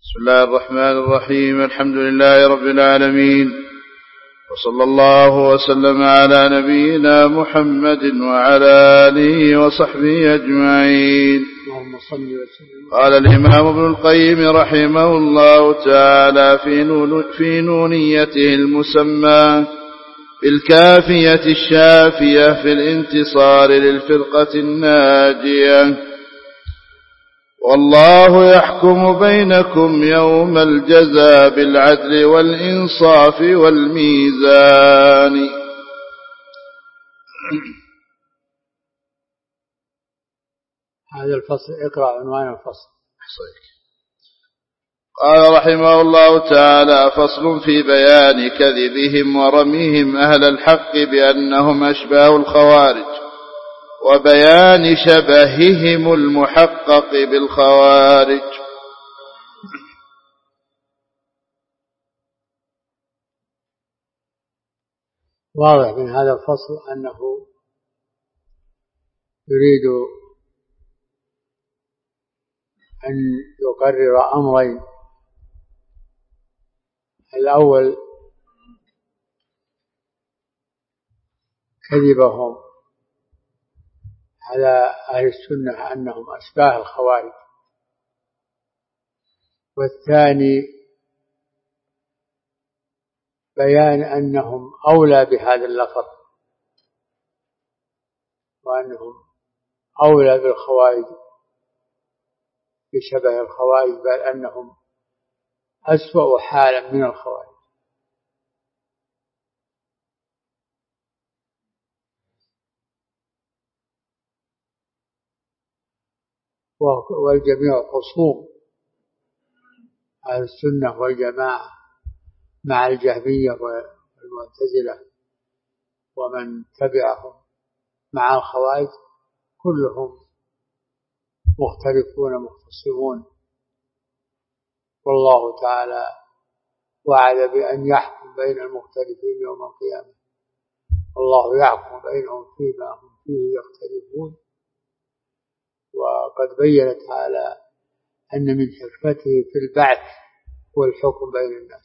بسم الله الرحمن الرحيم. الحمد لله رب العالمين، وصلى الله وسلم على نبينا محمد وعلى آله وصحبه أجمعين. قال الإمام ابن القيم رحمه الله تعالى في نونيته المسمى بالكافية الشافية في الانتصار للفرقة الناجية: والله يحكم بينكم يوم الجزاء بالعدل والإنصاف والميزان. هذا الفصل اقرأ عنوان الفصل. قال رحمه الله تعالى: فصل في بيان كذبهم ورميهم أهل الحق بأنهم أشباه الخوارج، وبيان شبههم المحقق بالخوارج. واضح من هذا الفصل أنه يريد أن يقرر أمرين: الأول كذبهم على أهل السنة أنهم أشباه الخوارج، والثاني بيان أنهم أولى بهذا اللقب، وأنهم أولى بالخوارج بشبه الخوارج، بل أنهم أسوأ حالا من الخوارج. والجميع خصوم أهل السنة والجماعة مع الجهمية والمعتزلة ومن تبعهم مع الخوارج، كلهم مختلفون مختصمون، والله تعالى وعد بأن يحكم بين المختلفين يوم القيامة. الله يحكم بينهم فيما هم فيه يختلفون. وقد بين تعالى أن من حكمته في البعث هو الحكم بين الناس،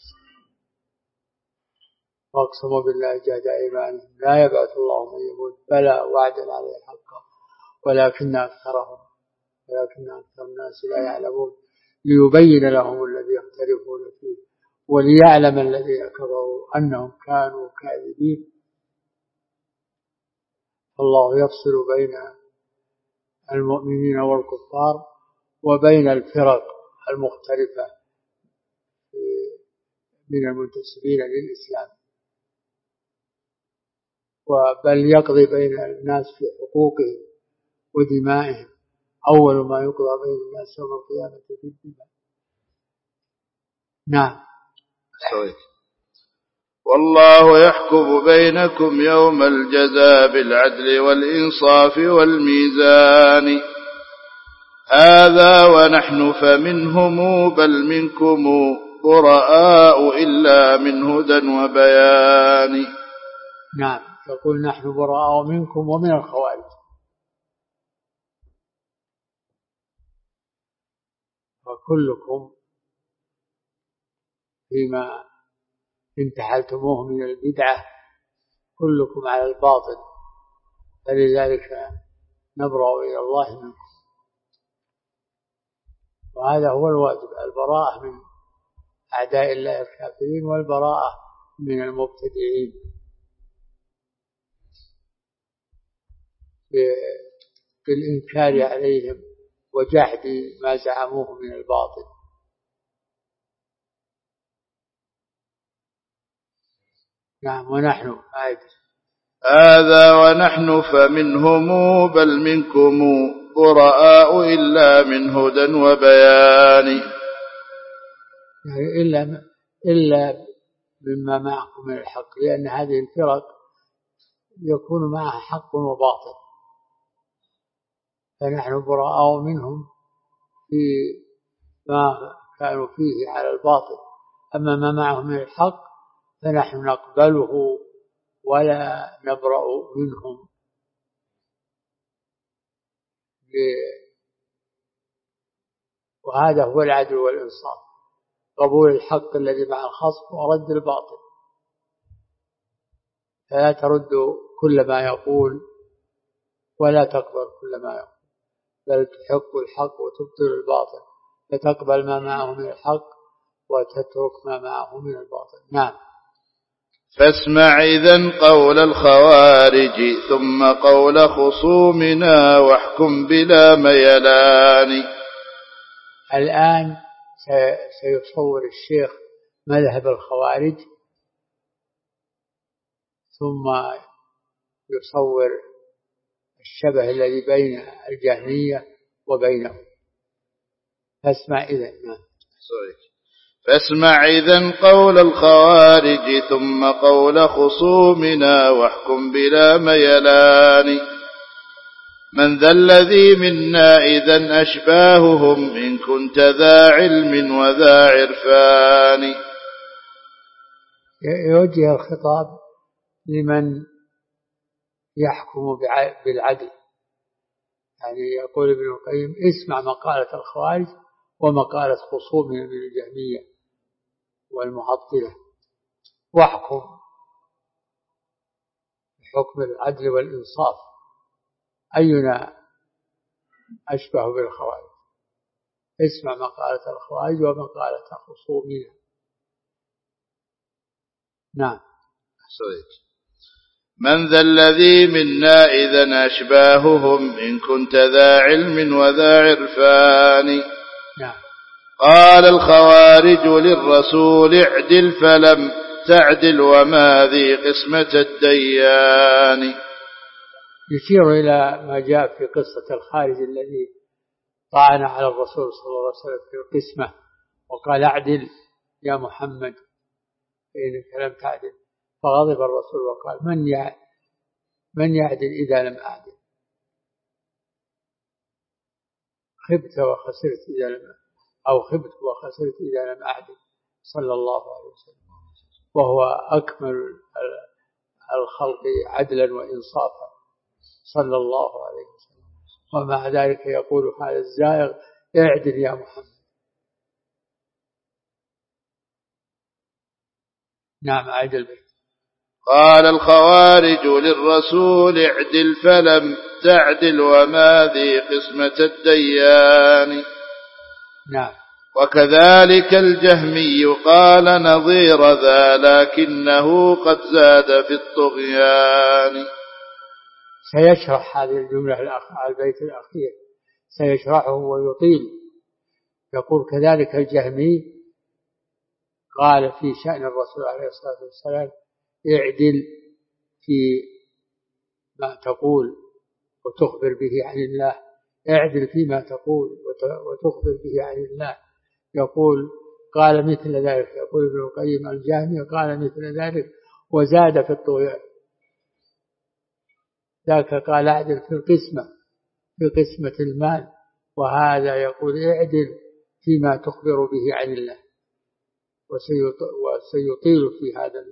واقسموا بالله جهد أيمانهم لا يبعث الله من يموت بلى وعدا عليه حقا ولكن أكثر الناس لا يعلمون، ليبين لهم الذي يختلفون فيه وليعلم الذين كفروا أنهم كانوا كاذبين. الله يفصل بين المؤمنين والكفار وبين الفرق المختلفة من المنتسبين للإسلام، بل يقضي بين الناس في حقوقهم ودمائهم. أول ما يقضى بين الناس يوم القيامة في الدماء. نعم. والله يحكم بينكم يوم الجزاء بالعدل والإنصاف والميزان. هذا ونحن فمنهم بل منكم براء إلا من هدى وبيان. نعم، تقول نحن براء منكم ومن الخوارج، وكلكم فيما انتحلتموه من البدعة كلكم على الباطل، فلذلك نبرأ إلى الله منكم. وهذا هو الواجب: البراءة من أعداء الله الكافرين، والبراءة من المبتدعين بالإنكار عليهم وجحد ما زعموه من الباطل. نعم. ونحن هذا ونحن فمنهم بل منكم براء إلا من هدى وبيان. يعني إلا مما معكم من الحق، لأن هذه الفرق يكون معها حق وباطل، فنحن براء منهم في ما كانوا فيه على الباطل. أما ما معهم من الحق فنحن نقبله ولا نبرأ منهم وهذا هو العدل والإنصاف. قبول الحق الذي مع الخصم ورد الباطل، فلا ترد كل ما يقول ولا تقبل كل ما يقول، بل تحق الحق وتبطل الباطل، فتقبل ما معه من الحق وتترك ما معه من الباطل. نعم. فاسمع إذن قول الخوارج ثم قول خصومنا واحكم بلا ميلان. الآن سيصور الشيخ مذهب الخوارج، ثم يصور الشبه الذي بين الجهمية وبينه. فاسمع إذن. فاسمع إذن قول الخوارج ثم قول خصومنا واحكم بلا ميلان. من ذا الذي منا إذن أشباههم إن كنت ذا علم وذا عرفان. يوجه الخطاب لمن يحكم بالعدل، يعني يقول ابن القيم اسمع مقالة الخوارج ومقالة خصومهم من الجهمية والمعطلة، واحكم بحكم العدل والإنصاف، أينا أشبه بالخوارج. اسمع مقالة الخوارج ومقالة خصومنا. نعم. من ذا الذي منا إذن أشباههم إن كنت ذا علم وذا عرفان. نعم. قال الخوارج للرسول اعدل فلم تعدل وما ذي قسمة الديان. يشير إلى ما جاء في قصة الخارج الذي طعن على الرسول صلى الله عليه وسلم في القسمة وقال اعدل يا محمد فإنك لم تعدل، فغضب الرسول وقال من يعدل إذا لم أعدل، خبت وخسرت إذا لم أو خبت وخسرت إذا لم أعدل صلى الله عليه وسلم، وهو أكمل الخلق عدلا وإنصافا صلى الله عليه وسلم، ومع ذلك يقول هذا الزائغ اعدل يا محمد. نعم. أعدل به. قال الخوارج للرسول اعدل فلم تعدل وما ذي قسمة الديان. نعم. وكذلك الجهمي قال نظير ذا لكنه قد زاد في الطغيان. سيشرح هذه الجملة البيت الأخير سيشرحه ويطيل. يقول كذلك الجهمي قال في شأن الرسول عليه الصلاة والسلام اعدل في ما تقول وتخبر به عن الله، اعدل فيما تقول وتخبر به عن الله. يقول قال مثل ذلك، يقول ابن القيم الجهمي قال مثل ذلك وزاد في الطغيان. ذاك قال اعدل في القسمة، في قسمة المال، وهذا يقول اعدل فيما تخبر به عن الله. وسيطيل في هذا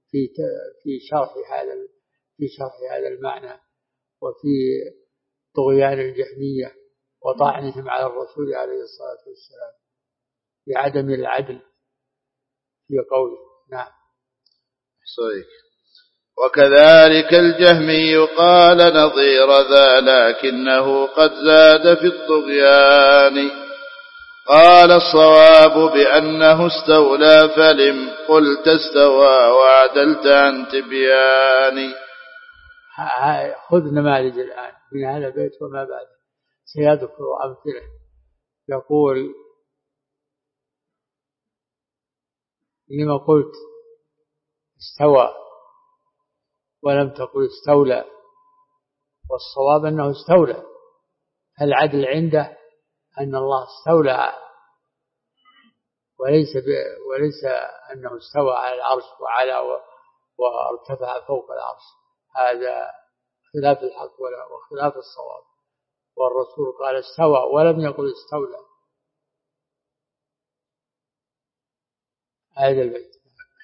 في شرح هذا المعنى وفي طغيان الجهمية وطعنهم على الرسول عليه الصلاة والسلام بعدم العدل في قوله. نعم. صحيح. وكذلك الجهمي قال نظير ذا لكنه قد زاد في الطغيان. قال الصواب بأنه استولى فلم قلت استوى وعدلت عن تبيان. خذ نماذج الآن من هذا البيت وما بعد، سيذكر أمثلة. يقول لما قلت استوى ولم تقل استولى، والصواب أنه استولى. العدل عنده أن الله استولى وليس أنه استوى على العرش وعلى وارتفع فوق العرش. هذا خلاف الحق وخلاف الصواب، والرسول قال استوى ولم يقل استولى. هذا البيت.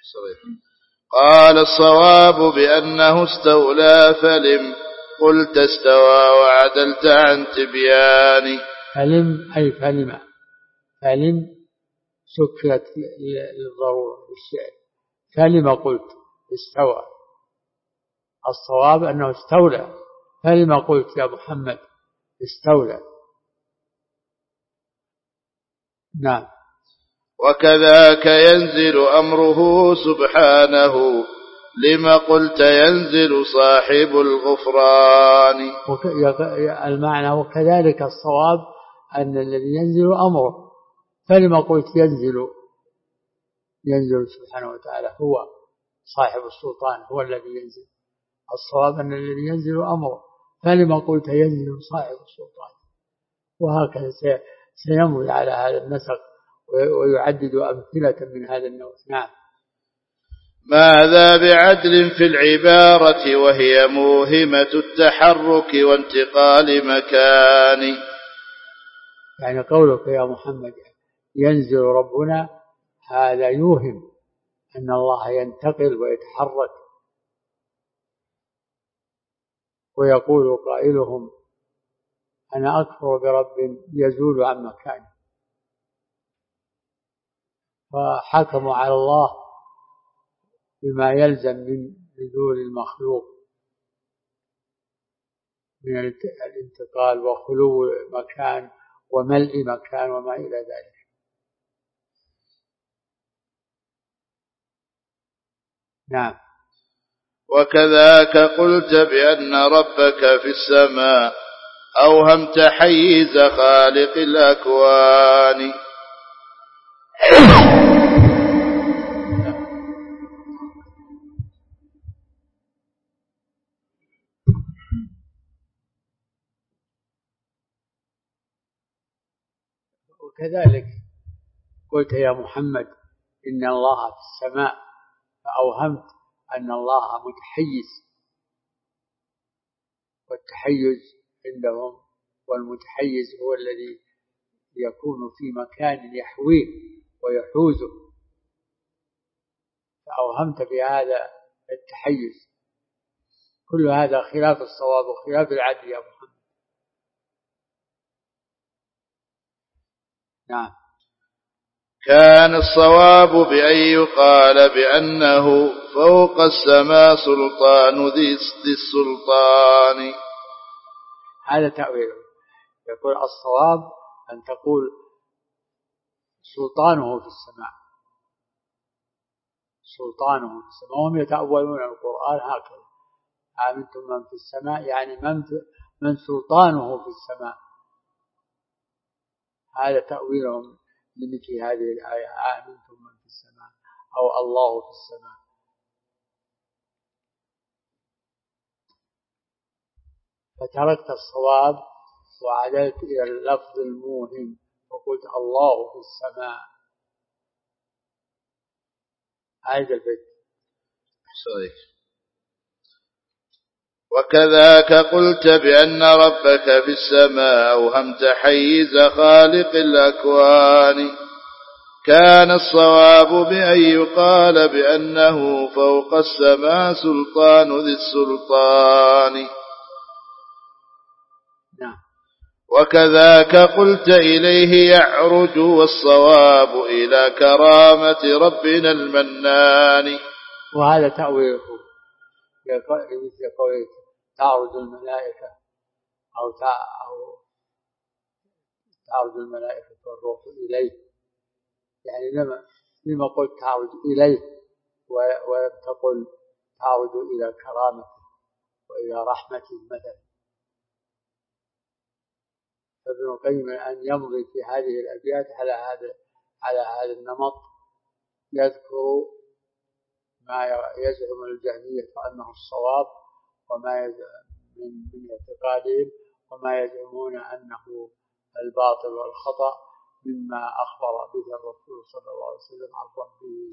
قال الصواب بأنه استولى فلم قلت استوى وعدلت عن تبيان. فلم أي فلم سكرت للضرورة للشعر. فلما قلت استوى؟ الصواب أنه استولى. فلما قلت يا محمد استولى؟ نعم. وكذاك ينزل أمره سبحانه لما قلت ينزل صاحب الغفران. المعنى وكذلك الصواب أن الذي ينزل أمره. فلما قلت ينزل سبحانه وتعالى هو صاحب السلطان، هو الذي ينزل. الصواب أن الذي ينزل أمره. فلما قلت ينزل صاحب السلطان. وهكذا سيمضي على هذا النسق ويعدد أمثلة من هذا النوع. نعم. ماذا بعدل في العبارة وهي موهمة التحرك وانتقال مكان. يعني قولك يا محمد ينزل ربنا هذا يوهم أن الله ينتقل ويتحرك. ويقول قائلهم أنا أكفر برب يزول عن مكانه. فحكموا على الله بما يلزم من نزول المخلوق من الانتقال وخلو مكان وملء مكان وما إلى ذلك. نعم. وكذاك قلت بأن ربك في السماء أوهمت حيز خالق الأكوان. وكذلك قلت يا محمد إن الله في السماء فأوهمت أن الله متحيز. والتحيز عندهم والمتحيز هو الذي يكون في مكان يحويه ويحوزه. فأوهمت بهذا التحيز. كل هذا خلاف الصواب وخلاف العدل يا محمد. نعم. كان الصواب بأن يقال بأنه فوق السماء سلطان ذي السلطان. هذا تأويله. يقول الصواب أن تقول سلطانه في السماء. سلطانه في السماء. وهم يتأولون القرآن هكذا. آمنتم من في السماء يعني من سلطانه في السماء. هذا تأويلهم لمثل هذه الآية آمنتم من في السماء أو الله في السماء. فتركت الصواب وعدلت إلى اللفظ الموهم وقلت الله في السماء. هذا البيت صحيح. وكذاك قلت بأن ربك في السماء أوهمت حيز خالق الأكوان. كان الصواب بأن يقال بأنه فوق السماء سلطان ذي السلطان. نعم. وكذاك قلت إليه يعرج والصواب إلى كرامة ربنا المنان. وهذا تأويله مثل قوله تعرج الملائكة أو تعرج الملائكة والروح إليه. يعني لما قلت تعرج إليه ولم تقل تعرج إلى كرامته وإلى رحمته مثلا. فابن القيم أن يمضي في هذه الأبيات على هذا النمط يذكر ما يزعم الجهمية أنه الصواب وما يزعم من اعتقادهم وما يزعمون أنه الباطل والخطأ مما أخبر به الرسول صلى الله عليه وسلم عن ربه.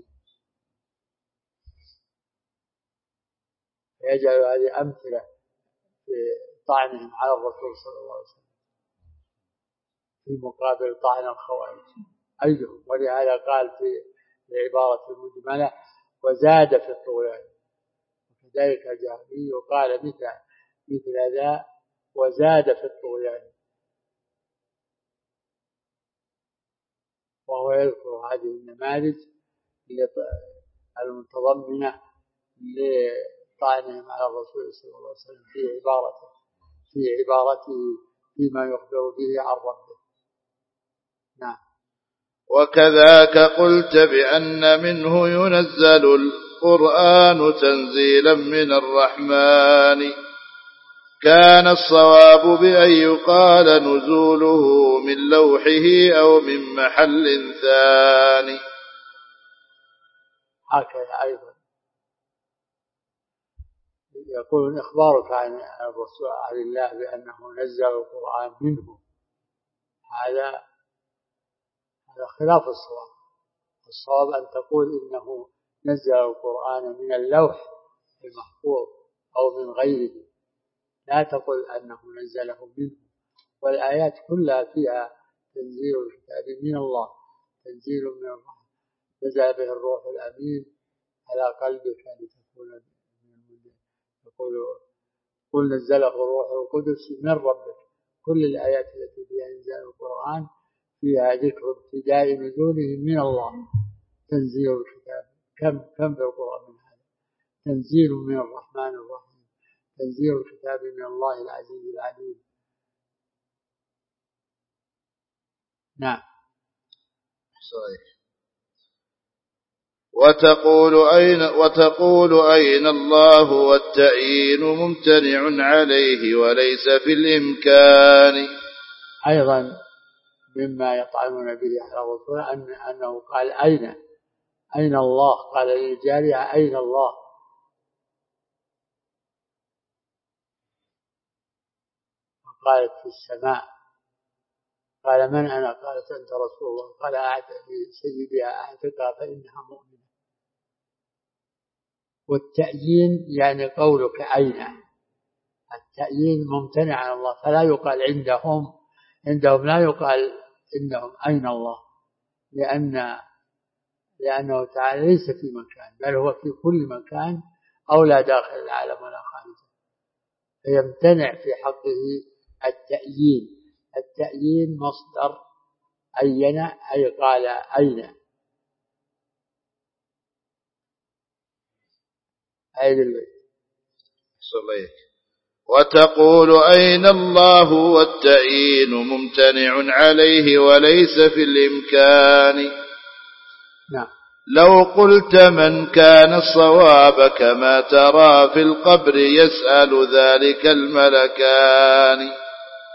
يجعل هذه أمثلة في طعنهم على الرسول صلى الله عليه وسلم في مقابل طعن الخوارج أيضا. ولهذا قال في العبارة المجملة وزاد في الطغيان. وكذلك الجهمي قال مثل ذا وزاد في الطغيان. وهو يذكر هذه النماذج المتضمنة لطعنهم على الرسول صلى الله عليه وسلم في عبارته فيما يخبر به عن ربه. نعم. وكذاك قلت بأن منه ينزل القرآن تنزيلا من الرحمن، كان الصواب بأن يقال نزوله من لوحه أو من محل ثاني. هكذا أيضا يقول إخبارك عن الرسول عن الله بأنه نزل القرآن منه، هذا خلاف الصواب. الصواب أن تقول إنه نزل القرآن من اللوح المحفوظ أو من غيره، لا تقل أنه نزله منه. والآيات كلها فيها تنزيل الكتاب من الله، تنزيل من الله، نزل به الروح الأمين على قلبك لتكون من المنذرين. يقول قل نزله الروح القدس من ربك. كل الآيات التي فيها إنزال القرآن فيها ذكر ابتداء نزوله من الله. تنزيل الكتاب كم في القرآن من هذا؟ تنزيل من الرحمن الرحيم، تنزيل الكتاب من الله العزيز العليم. نعم. صحيح. وتقول أين الله والتأيين ممتنع عليه وليس في الإمكان. أيضا مما يطعنون به على الرسول أنه قال أين الله، قال للجارية أين الله. وقالت في السماء، قال من أنا؟ قالت أنت رسول الله. قال أعتق سيدها أعتقها فإنها مؤمنة. والتأيين يعني قولك أين، التأيين ممتنع عن الله، فلا يقال عندهم لا يقال إنهم أين الله، لأنه تعالى ليس في مكان، بل هو في كل مكان، أو لا داخل العالم ولا خارجه، فيمتنع في حقه التأيين. التأيين مصدر أين، أي قال أين، أي صليك. وتقول أين الله والتأيين ممتنع عليه وليس في الإمكان. نعم. لو قلت من كان الصواب كما ترى في القبر يسأل ذلك الملكان.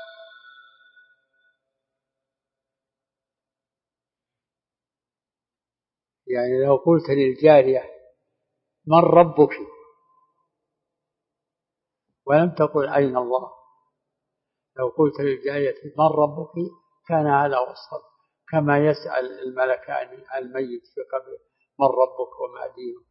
يعني لو قلت للجارية من ربك ولم تقل أين الله، لو قلت للجارية من ربك كان هذا وصف، كما يسأل الملكان الميت في قبره من ربك وما دينك.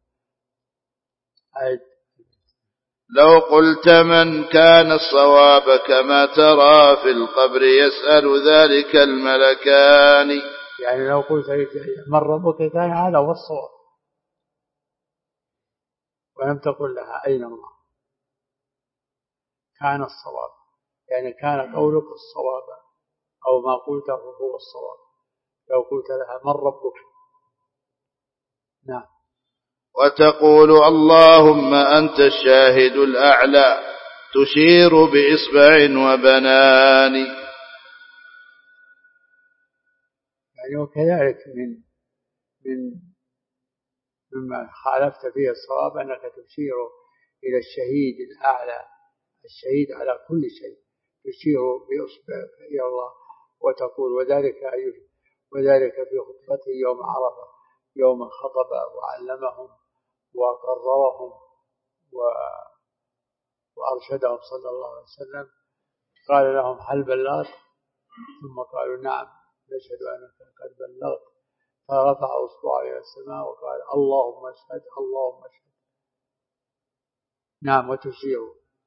لو قلت من كان الصواب كما ترى في القبر يسأل ذلك الملكان، يعني لو قلت للجارية من ربك كان هذا هو الصواب، ولم تقل لها أين الله، كان الصواب، يعني كان قولك الصواب أو ما قلته هو الصواب. لو قلت لها من ربك. نعم. وتقول اللهم أنت الشاهد الأعلى تشير بإصبع وبنان. يعني وكذلك مما خالفت فيه الصواب أنك تشير إلى الشهيد الأعلى، الشهيد على كل شيء، تشير بإصبعك إلى الله وتقول وذلك في خطبته يوم عرفة، يوم خطب وعلمهم وقررهم وأرشدهم صلى الله عليه وسلم، قال لهم هل بلغت؟ ثم قالوا نعم نشهد أنك قد بلغت، فرفع أصبعه إلى السماء وقال اللهم اشهد اللهم اشهد. نعم. وتشير.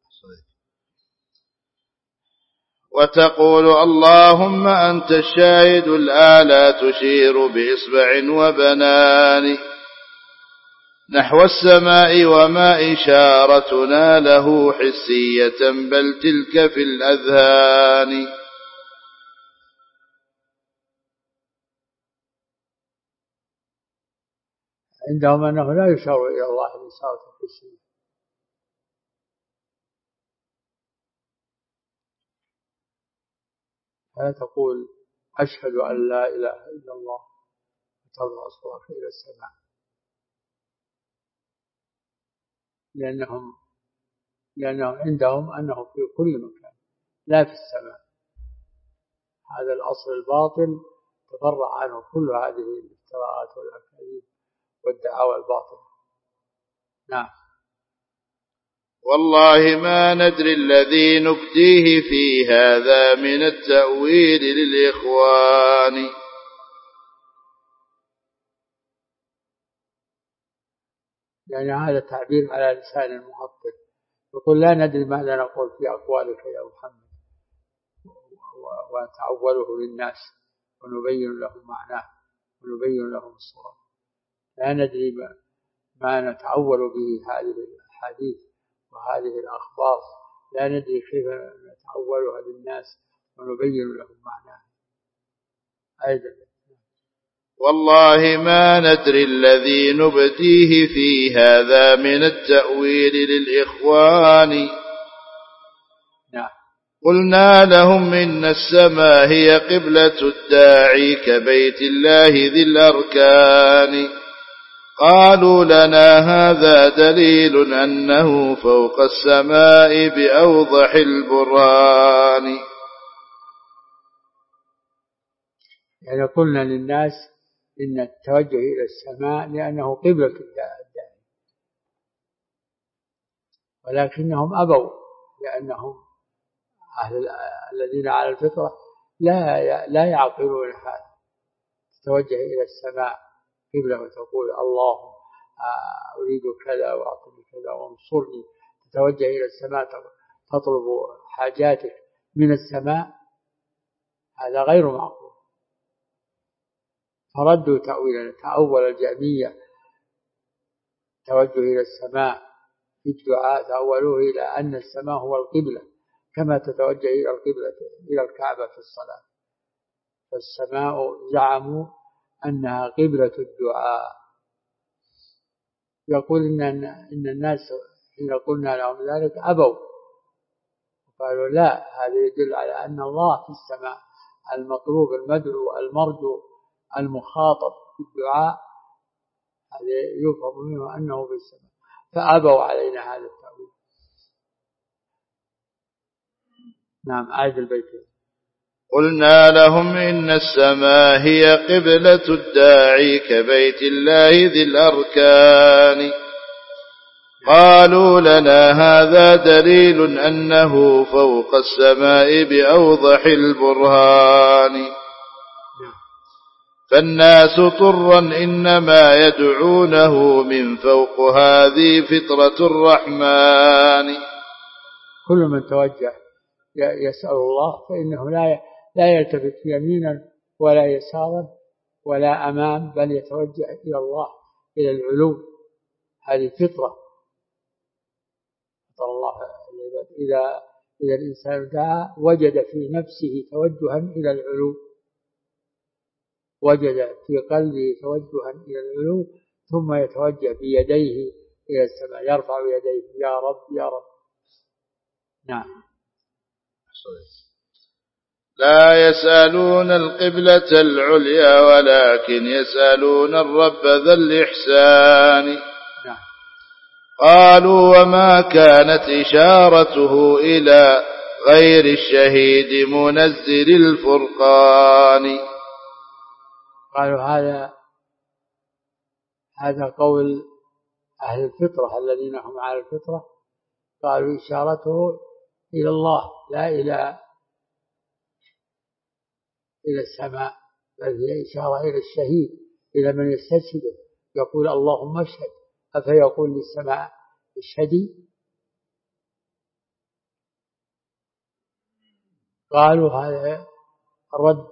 وتقول اللهم أنت الشاهد الأعلى تشير بإصبع وبنان نحو السماء وما إشارتنا له حسية بل تلك في الأذهان. عندهم أنه لا يشار إلى الله بإشارة التسليم. فلا تقول أشهد أن لا إله إلا الله وترفع أصواتك إلى السماء، لأنهم عندهم أنه في كل مكان لا في السماء. هذا الأصل الباطل تفرع عنه كل هذه الافتراءات والأكاذيب والدعاوى الباطلة. نعم. والله ما ندري الذي نبديه في هذا من التأويل للإخوان. يعني هذا تعبير على لسان المخطئ، يقول لا ندري ماذا نقول في أقوالك يا محمد، ونتأوله للناس ونبين لهم معناه ونبين لهم الصواب. لا ندري ما نتأول به هذه الأحاديث وهذه الأخبار، لا ندري كيف نتأولها للناس ونبين لهم معناه. أيضا والله ما ندري الذي نبديه في هذا من التأويل للإخوان. نعم. قلنا لهم إن السماء هي قبلة الداعي كبيت الله ذي الأركان. قالوا لنا هذا دليل أنه فوق السماء بأوضح البرهان. يعني قلنا للناس إن التوجه إلى السماء لأنه قبلة الداعي، ولكنهم أبوا، لأنهم الذين على الفطرة لا يعقلون هذا. تتوجه إلى السماء قبلة وتقول اللهم أريد كذا وأعطني كذا وانصرني، تتوجه إلى السماء تطلب حاجاتك من السماء، هذا غير معقول. فردوا تأويلا، تأول الجهمية توجه إلى السماء في الدعاء، تأولوه إلى أن السماء هو القبلة كما تتوجه إلى القبلة إلى الكعبة في الصلاة. فالسماء زعموا أنها قبلة الدعاء. يقول إن الناس حين قلنا لهم ذلك أبوا، قالوا لا، هذا يدل على أن الله في السماء، المطلوب المدعو المرجو المخاطب في الدعاء، هذا يفهم منه أنه في السماء، فأبوا علينا هذا التأويل. نعم. آية البيت. قلنا لهم إن السماء هي قبلة الداعي كبيت الله ذي الأركان. قالوا لنا هذا دليل أنه فوق السماء بأوضح البرهان. فالناس طرا إنما يدعونه من فوق، هذه فطرة الرحمن. كل من توجه يسأل الله فإنه لا يلتفت يمينا ولا يسارا ولا أمام، بل يتوجه إلى الله، إلى العلو. هذه فطرة الله. إذا الإنسان دعا وجد في نفسه توجها إلى العلو، وجد في قلبه توجها إلى العلو، ثم يتوجه بيديه إلى السماء، يرفع يديه يا رب يا رب. نعم. لا يسألون القبلة العليا ولكن يسألون الرب ذا الإحسان. نعم. قالوا وما كانت إشارته إلى غير الشهيد منزل الفرقان. قالوا هذا قول أهل الفطرة الذين هم على الفطرة، قالوا إشارته إلى الله لا إلى السماء، بل هي إشارة إلى الشهيد، إلى من يستشهده، يقول اللهم اشهد، أفيقول للسماء اشهدي. قالوا هذا رد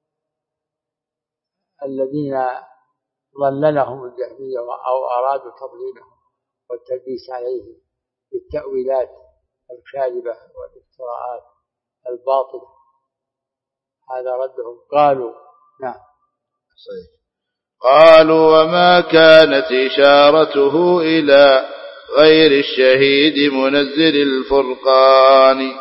الذين ضللهم الجهمية أو أرادوا تضليلهم والتلبيس عليهم بالتأويلات الكاذبة والافتراءات الباطلة، هذا ردهم. قالوا نعم. صحيح. قالوا وما كانت إشارته إلى غير الشهيد منزل الفرقان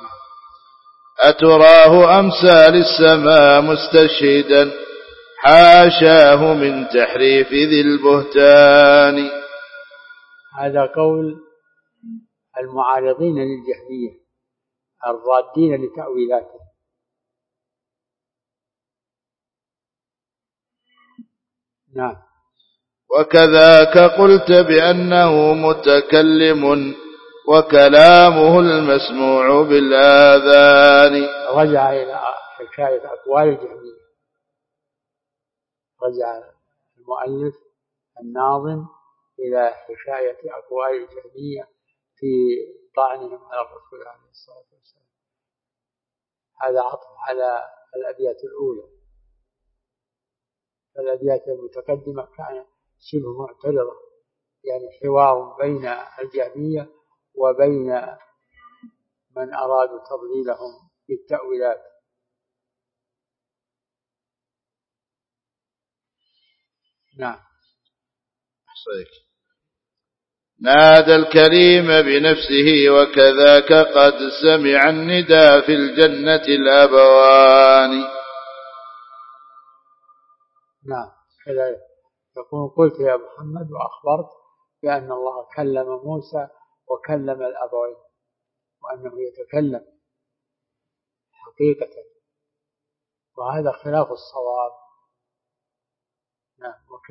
أتراه أمثال السماء مستشهدا حاشاه من تحريف ذي البهتان. هذا قول المعارضين للجهمية الرادين لتأويلاته. نعم. وكذاك قلت بأنه متكلم وكلامه المسموع بالآذان. رجع إلى حكاية أقوال الجهمية، رجع المؤلف الناظم إلى حكاية أقوال الجهمية في طعنهم على الرسول عليه الصلاة والسلام. هذا عطف على الأبيات الأولى. الأبيات المتقدمة كانت شبه معترضة، يعني حوار بين الجهمية وبين من أرادوا تضليلهم بالتأويلات. نعم. صحيح. نادى الكريم بنفسه وكذاك قد سمع النداء في الجنة الأبوان. نعم كذلك يقول قلت يا محمد وأخبرت بأن الله كلم موسى وكلم الأبوين وأنه يتكلم حقيقة، وهذا خلاف الصواب. نعم.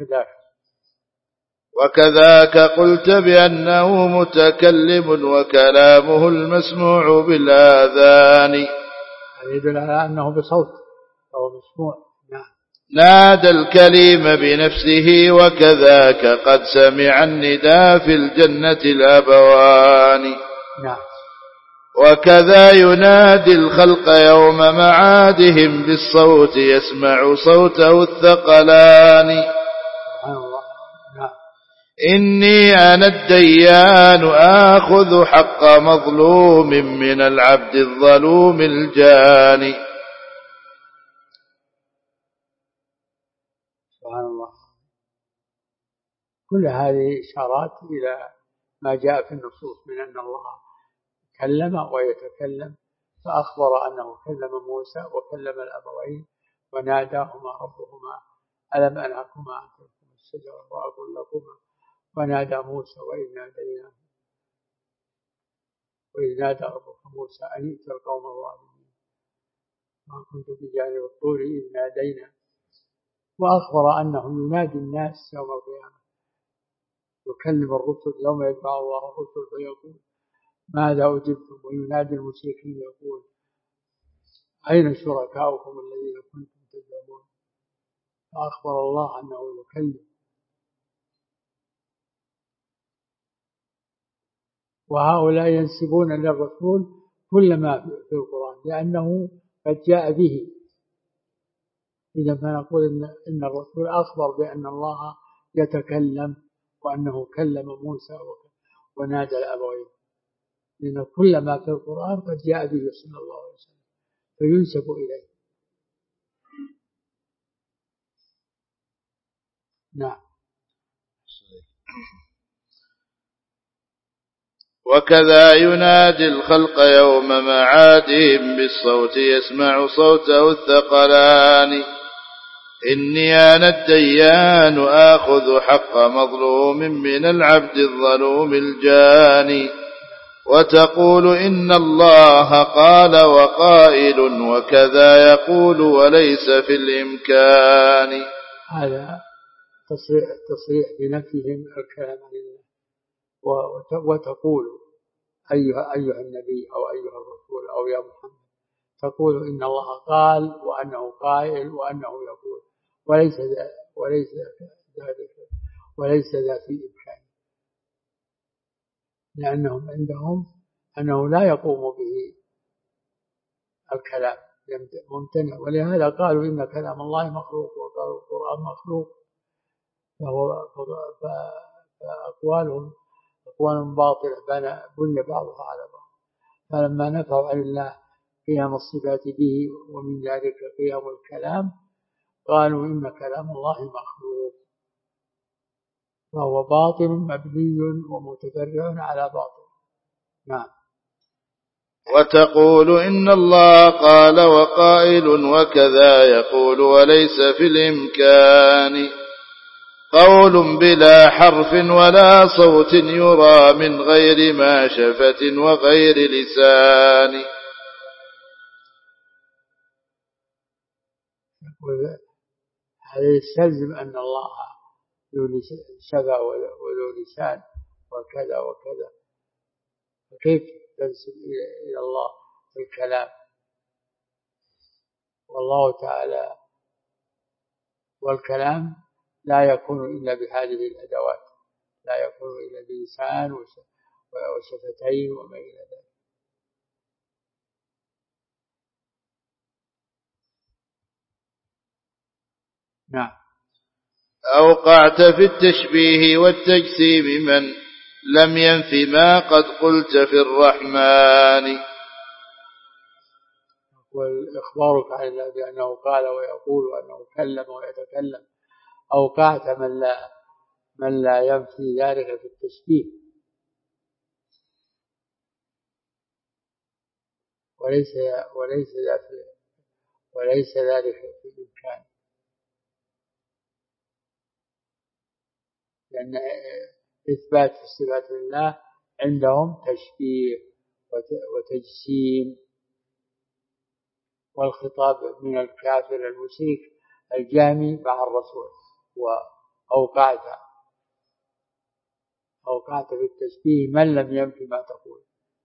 وكذاك قلت بأنه متكلم وكلامه المسموع بالآذان. يدل على أنه بصوت أو مسموع. نعم. نادى الكليم بنفسه وكذاك قد سمع النداء في الجنة الأبوان. نعم. وكذا ينادي الخلق يوم معادهم بالصوت يسمع صوته الثقلان. سبحان الله. نعم. إني أنا الديان آخذ حق مظلوم من العبد الظلوم الجاني. سبحان الله. كل هذه إشارات إلى ما جاء في النصوص من أن الله كلم ويتكلم، فأخبر أنه كلم موسى وكلم الأبوين وناداهما ربهما ألم أنهكما عن تلكما الشجرة وأقول لكما، ونادى موسى وإذ نادى ربك موسى أن ائت القوم الظالمين ما كنت بجانب الطور إذ نادينا، وأخبر أنه ينادي الناس يوم القيامة، يكلم الرسل يوم يجمع الله الرسل فيقول ماذا أجبتم، وينادي المشركين يقول أين شركاؤكم الذين كنتم تزعمون، فأخبر الله أنه يكلم. وهؤلاء ينسبون للرسول كل ما في القرآن لأنه قد جاء به. إذا فنقول إن الرسول أخبر بأن الله يتكلم وأنه كلم موسى ونادى الأبوين، لأن كل ما في القرآن قد جاء به صلى الله عليه وسلم فينسب إليه. نعم. وكذا ينادي الخلق يوم معادهم بالصوت يسمع صوته الثقلان. إني أنا الديان آخذ حق مظلوم من العبد الظلوم الجاني. وتقول إن الله قال وقائل وكذا يقول وليس في الإمكان. هذا تصريح بنفيهم الكلام عن الله. وتقول أيها النبي أو أيها الرسول أو يا محمد، تقول إن الله قال وأنه قائل وأنه يقول وليس ذا في إمكان، لأنهم عندهم أنه لا يقوم به الكلام ممتنع، ولهذا قالوا إن كلام الله مخلوق وقالوا القرآن مخلوق، فأقوالهم أقوال باطلة بني بعضها على بعض. فلما نفوا عن الله قيام الصفات به ومن ذلك قيام الكلام، قالوا إن كلام الله مخلوق، فهو باطل مبني ومتفرع على باطل. نعم. وتقول إن الله قال وقائل وكذا يقول وليس في الإمكان قول بلا حرف ولا صوت يرى من غير ماشفة وغير لسان. هذا يستلزم أن الله له شفة وله لسان وكذا وكذا، فكيف تنسب إلى الله الكلام؟ والله تعالى والكلام لا يكون إلا بهذه الأدوات، لا يكون إلا بلسان وشفتين وما إلى ذلك. نعم. أوقعت في التشبيه والتجسيم من لم ينف ما قد قلت في الرحمن. والإخبارك عن الله بأنه قال ويقول وأنه كلم ويتكلم، أوقعت من لا ينفي ذلك في التشبيه، وليس ذلك في الإمكان، لأن إثبات صفات الله عندهم تشبيه وتجسيم، والخطاب من الكافر المشرك الجامي مع الرسول. وأوقعت في التشبيه من لم ينفي ما تقول،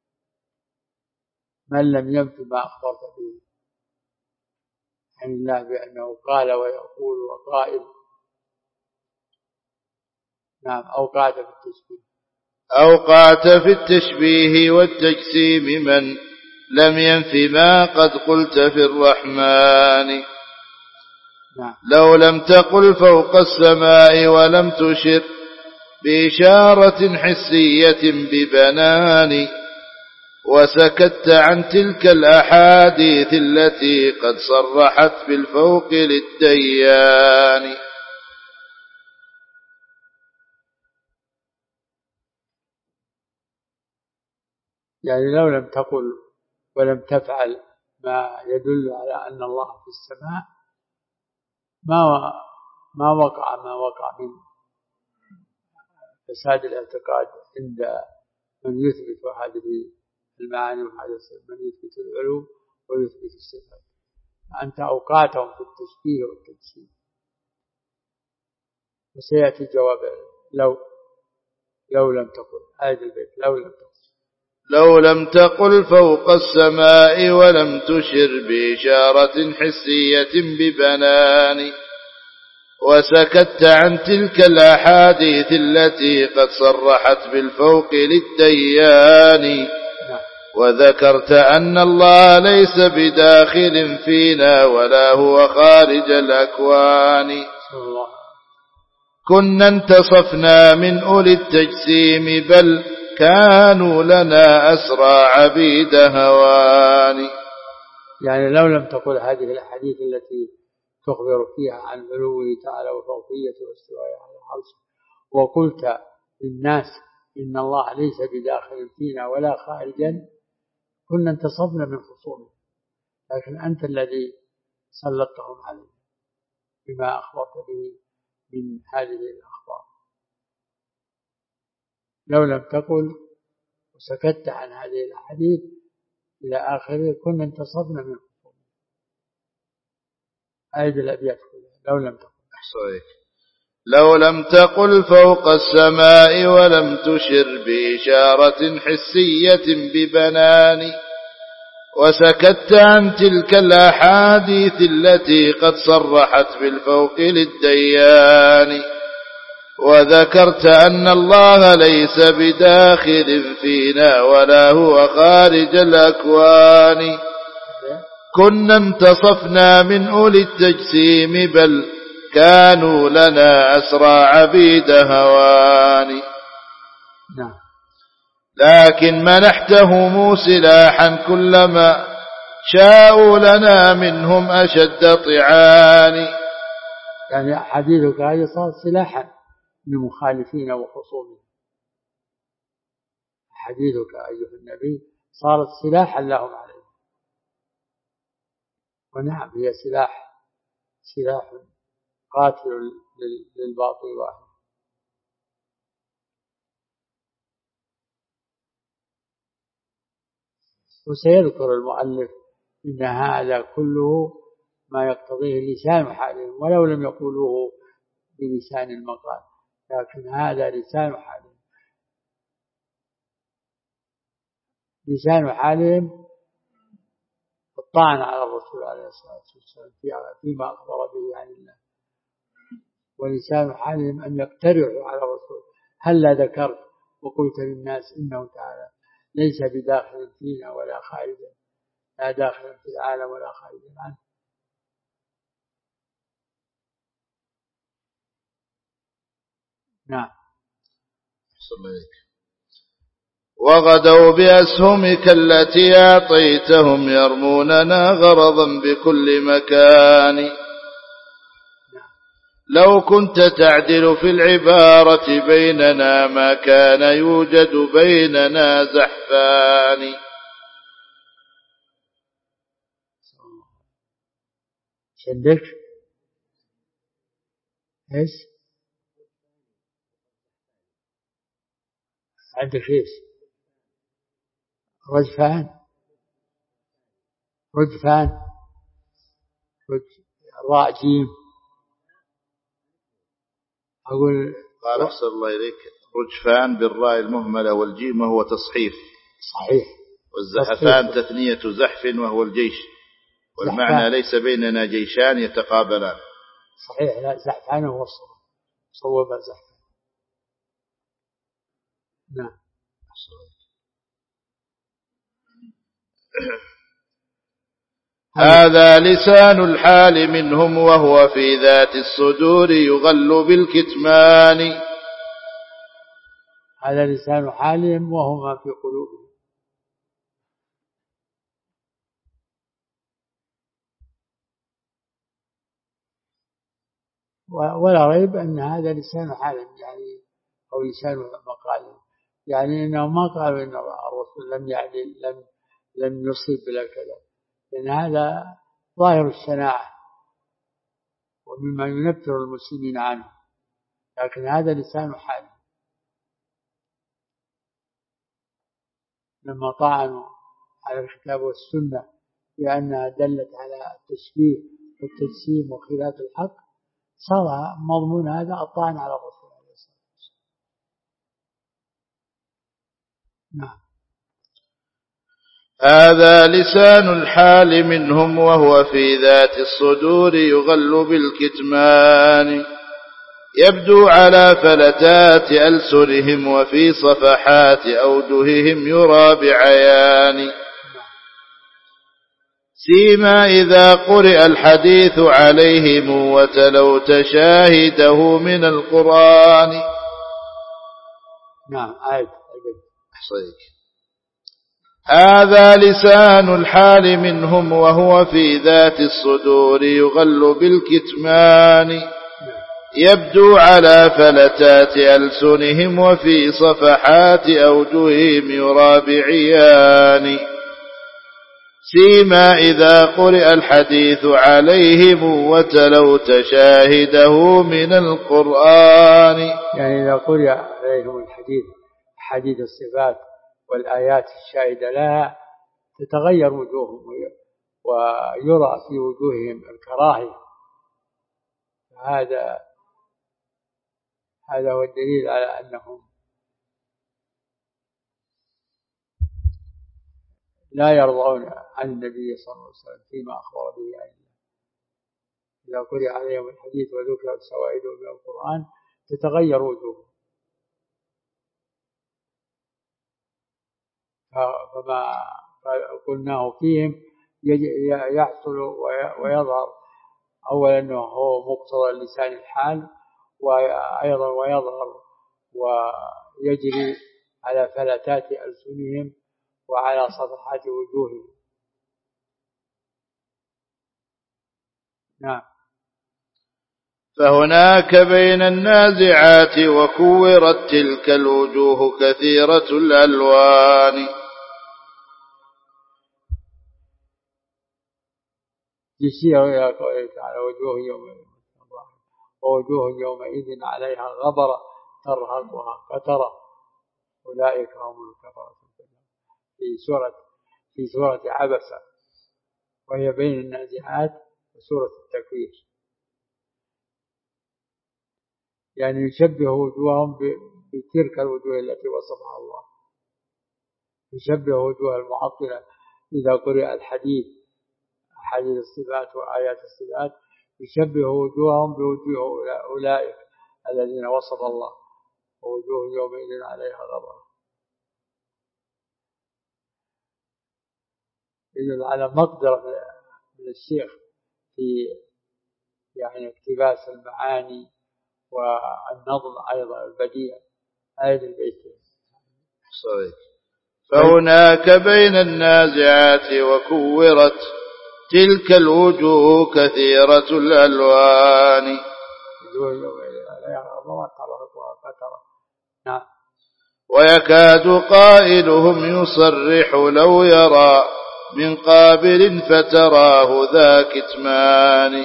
من لم ينفي ما أخبرت به عن الله بأنه قال ويقول وقائل. نعم. أوقعت في التشبيه والتجسيم من لم ينفي ما قد قلت في الرحمن. نعم. لو لم تقل فوق السماء ولم تشر بإشارة حسية ببنان وسكت عن تلك الأحاديث التي قد صرحت بالفوق للديان. يعني لو لم تقل ولم تفعل ما يدل على أن الله في السماء ما وقع من فساد الاعتقاد عند من يثبت هذه المعاني وهذا من يثبت العلوم ويثبت الصفات. أنت أوقعتهم في التشبيه والتجسيم. وسيأتي جواب لو لم تقل هذا البيت لو لم تقل فوق السماء ولم تشر بإشارة حسية ببنان وسكت عن تلك الأحاديث التي قد صرحت بالفوق للديان وذكرت أن الله ليس بداخل فينا ولا هو خارج الأكوان. كنا انتصفنا من أولي التجسيم بل كانوا لنا أسرى عبيد هوان. يعني لو لم تقل هذه الأحاديث التي تخبر فيها عن علوه تعالى وفوقيته واستوائه على العرش، وقلت للناس إن الله ليس بداخل فينا ولا خارجا، كنا انتصفنا من خصومه، لكن أنت الذي سلطتهم عليه بما أخبرت به من هذه الأخبار. لو لم تقل وسكت عن هذه الأحاديث إلى آخره كنا انتصفنا من خصومه. هذه الأبيات كلها لو لم تقل فوق السماء ولم تشر بإشارة حسية ببنان وسكت عن تلك الأحاديث التي قد صرحت بالفوق للديان وذكرت أن الله ليس بداخل فينا ولا هو خارج الأكوان. كنا انتصفنا من أولي التجسيم بل كانوا لنا أسرى عبيد هوان. لكن منحتهم سلاحا كلما شاءوا لنا منهم أشد طعان يعني أحاديثك هذه صارت سلاحا للمخالفين وخصومهم. أحاديثك أيها النبي صارت سلاحا لهم عليه. ونعم هي سلاح قاتل للباطل واحد. وسيذكر المؤلف إن هذا كله ما يقتضيه لسان حالهم ولو لم يقولوه بلسان المقال، لكن هذا لسان حالهم. لسان حالهم الطعن على الرسول عليه الصلاة والسلام فيما أخبر به عن الله، ولسان حالهم أن يقترعوا على الرسول. هل ذكرت وقلت للناس إنه تعالى ليس بداخل فينا ولا خارجا، لا داخل في العالم ولا خارجا عنه. نعم. وغدوا بأسهمك التي أعطيتهم يرموننا غرضا بكل مكان. لو كنت تعدل في العبارة بيننا ما كان يوجد بيننا زحفان. شدك ايش عندك ايش؟ رجفان راء جيم. أقول قال أحسن الله إليك رجفان بالراء المهملة والجيم وهو تصحيف. صحيح. والزحفان تثنية زحف وهو الجيش، والمعنى زحفان. ليس بيننا جيشان يتقابلان. صحيح. لا زحفان هو صوب زحفان. نعم. هذا لسان الحال منهم وهو في ذات الصدور يغل بالكتمان. هذا لسان حالهم وهو ما في قلوبهم. ولا ريب أن هذا لسان حالهم، يعني أو لسان مقالهم، يعني إنهم ما قالوا إن الرسول لم يصيب بلا كذا، لأن هذا ظاهر الشناعة ومما ينفر المسلمين عنه، لكن هذا لسان حال. لما طعنوا على الكتاب والسنة بأنها دلت على التشبيه والتجسيم وخلاف الحق، صار مضمون هذا الطعن على الرسول عليه الصلاة والسلام. نعم. هذا لسان الحال منهم وهو في ذات الصدور يغل بالكتمان. يبدو على فلتات ألسنهم وفي صفحات أوجههم يرى بعيان. سيما إذا قرئ الحديث عليهم وتلوت شاهده من القرآن. نعم. أحصيك. هذا لسان الحال منهم وهو في ذات الصدور يغل بالكتمان. يبدو على فلتات ألسنهم وفي صفحات أوجههم يرى بعيان. سيما إذا قرئ الحديث عليهم وتلوت شاهده من القرآن. يعني إذا قرئ عليهم حديث الصفات والآيات الشاهدة لها تتغير وجوههم ويرى في وجوههم الكراهية. هذا هو الدليل على أنهم لا يرضون عن النبي صلى الله عليه وسلم فيما أخبر به عن الله. إذا قرئ عليهم الحديث وذكرت شواهده من القرآن تتغير وجوههم. فما قلناه فيهم يحصل ويظهر أولا أنه هو مقتضى لسان الحال، وأيضا ويظهر ويجري على فلتات ألسنهم وعلى صفحات وجوههم. نعم. فهناك بين النازعات وكورت تلك الوجوه كثيرة الألوان. يشير إلى قوله تعالى ووجوه يومئذ عليها غبرة ترهقها قترة أولئك هم الكفرة في سورة عبسة، وهي بين النازعات وسورة التكوير. يعني يشبه وجوههم بتلك الوجوه التي وصفها الله، يشبه وجوه المعطلة إذا قرئ الحديث أحاديث الصفات وآيات الصفات، يشبه وجوههم بوجوه أولئك الذين وصف الله، ووجوه يومئذ عليها غبرة، يدل على مقدرة من الشيخ في يعني اقتباس المعاني والنظم أيضا البديع هذا البيت. صحيح. فهناك بين النازعات وكورت تلك الوجوه كثيرة الألوان. ويكاد قائلهم يصرح لو يرى من قابل فتراه ذا كتمان.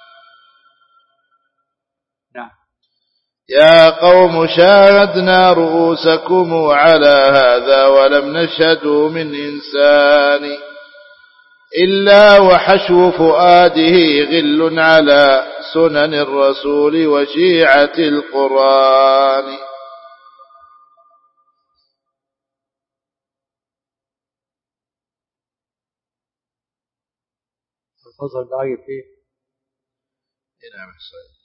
يا قوم شاهدنا رؤوسكم على هذا ولم نشهدوا من إنسان إلا وحشو فؤاده غل على سنن الرسول وشيعة القرآن. الفصل باقي فيه. نعم صحيح.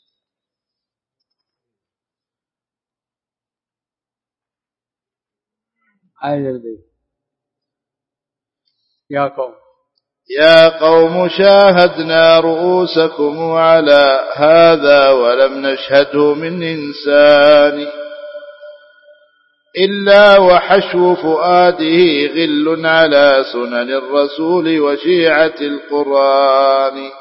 يا قوم شاهدنا رؤوسكم على هذا ولم نشهده من إنسان إلا وحشو فؤاده غل على سنن الرسول وشيعة القرآن.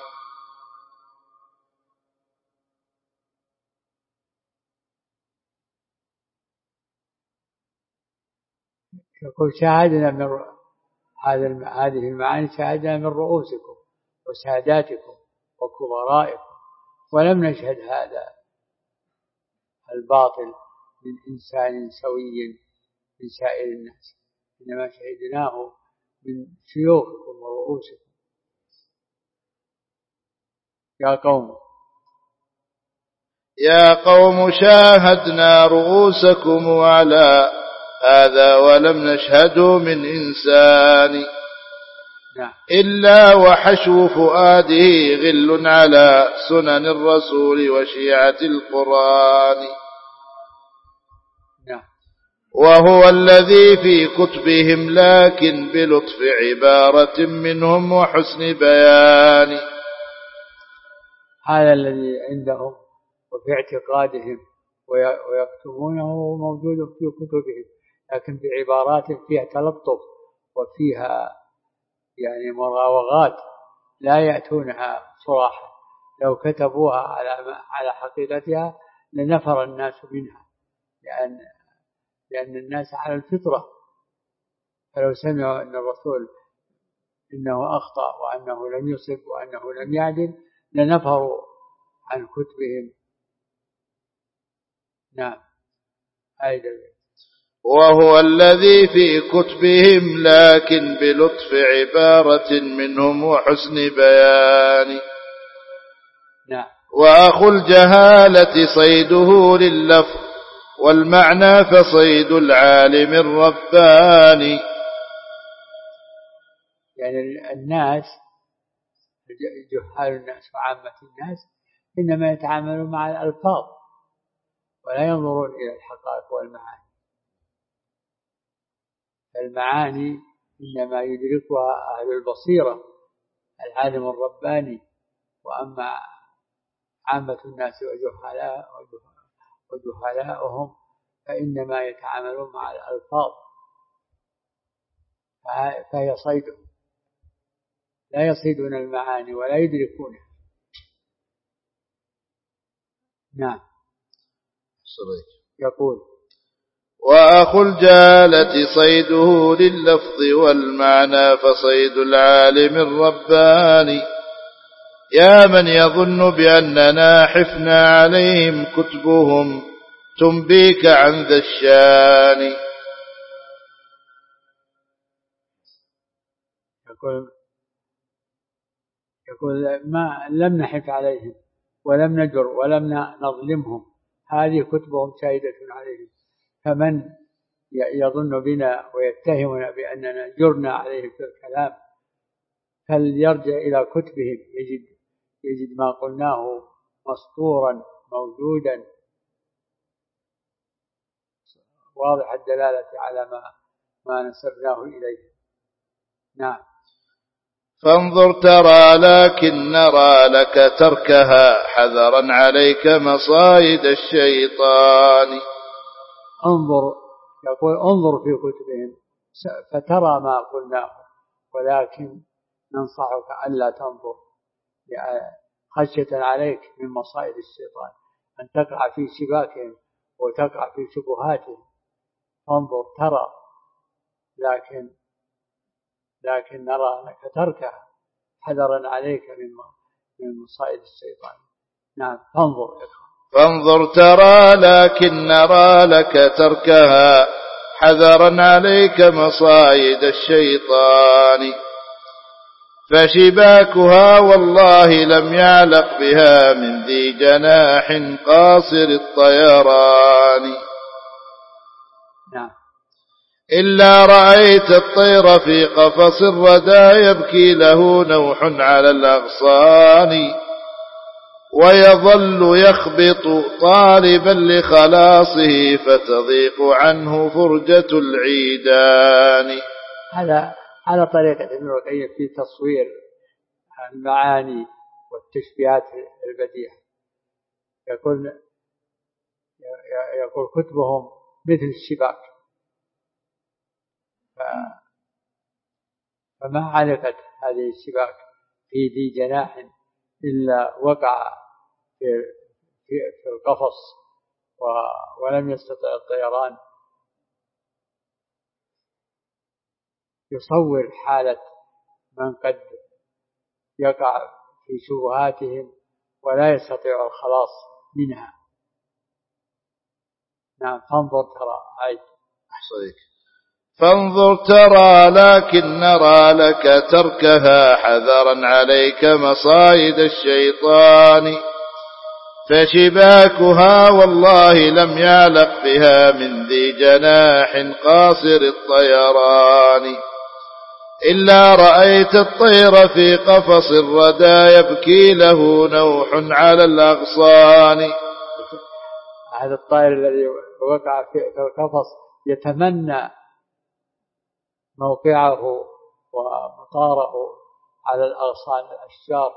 يقول شاهدنا من هذه المعاني شاهدنا من رؤوسكم وساداتكم وكبرائكم، ولم نشهد هذا الباطل من إنسان سوي من سائر الناس، إنما شهدناه من شيوخكم ورؤوسكم. يا قوم شاهدنا رؤوسكم على هذا ولم نشهده من إنسان إلا وحشو فؤاده غل على سنن الرسول وشيعة القرآن. وهو الذي في كتبهم لكن بلطف عبارة منهم وحسن بيان. هذا الذي عندهم وفي اعتقادهم ويكتبونه موجود في كتبهم، لكن بعبارات فيها تلطف وفيها يعني مراوغات لا يأتونها صراحة. لو كتبوها على حقيقتها لنفر الناس منها، لأن الناس على الفطرة، فلو سمعوا أن الرسول إنه أخطأ وأنه لم يصب وأنه لم يعدل لنفروا عن كتبهم. نعم. وهو الذي في كتبهم لكن بلطف عبارة منهم وحسن بيان. وأخو الجهالة صيده لللفظ والمعنى فصيد العالم الرباني. يعني الناس جهال الناس وعامة الناس إنما يتعاملون مع الألفاظ ولا ينظرون إلى الحقائق والمعاني. المعاني إنما يدركها أهل البصيرة العالم الرباني، وأما عامة الناس وجهلاؤهم فإنما يتعاملون مع الألفاظ، فهي صيدهم، لا يصيدون المعاني ولا يدركونها. نعم. يقول: وأخو الجالة صيده لللفظ والمعنى فصيد العالم الرباني. يا من يظن بأننا حفنا عليهم كتبهم تنبيك عن ذا الشان. يقول ما لم نحف عليهم ولم نجر ولم نظلمهم، هذه كتبهم شاهدة عليهم. فمن يظن بنا ويتهمنا بأننا جرنا عليه في الكلام فليرجع إلى كتبهم يجد ما قلناه مسطورا موجودا واضح الدلالة على ما نسبناه إليه. نعم. فانظر ترى لكن نرى لك تركها حذرا عليك مصايد الشيطان. انظر في كتبهم فترى ما قلناه، ولكن ننصحك ألا تنظر خشية عليك من مصائد الشيطان، أن تقع في شباكهم وتقع في شبهاتهم. فانظر ترى لكن نرى لك تركها حذرا عليك من مصائد الشيطان. نعم. فانظر ترى لكن نرى لك تركها حذرا عليك مصائد الشيطان. فشباكها والله لم يعلق بها من ذي جناح قاصر الطيران. نعم. إلا رأيت الطير في قفص الردى يبكي له نوح على الأغصان، ويظل يخبط طالبا لخلاصه فتضيق عنه فرجة العيدان. هذا على طريقة ابن القيم في تصوير المعاني والتشبيهات البديعة. يقول كتبهم مثل الشباك، فما علقت هذه الشباك في ذي جناح إلا وقع في القفص ولم يستطع الطيران. يصور حالة من قد يقع في شبهاتهم ولا يستطيع الخلاص منها. نعم. فانظر ترى عيد. فانظر ترى لكن نرى لك تركها حذرا عليك مصايد الشيطان. فشباكها والله لم يعلق بها من ذي جناح قاصر الطيران. إلا رأيت الطير في قفص الردى يبكي له نوح على الأغصان. هذا الطائر الذي وقع في القفص يتمنى موقعه ومطاره على الأغصان الأشجار،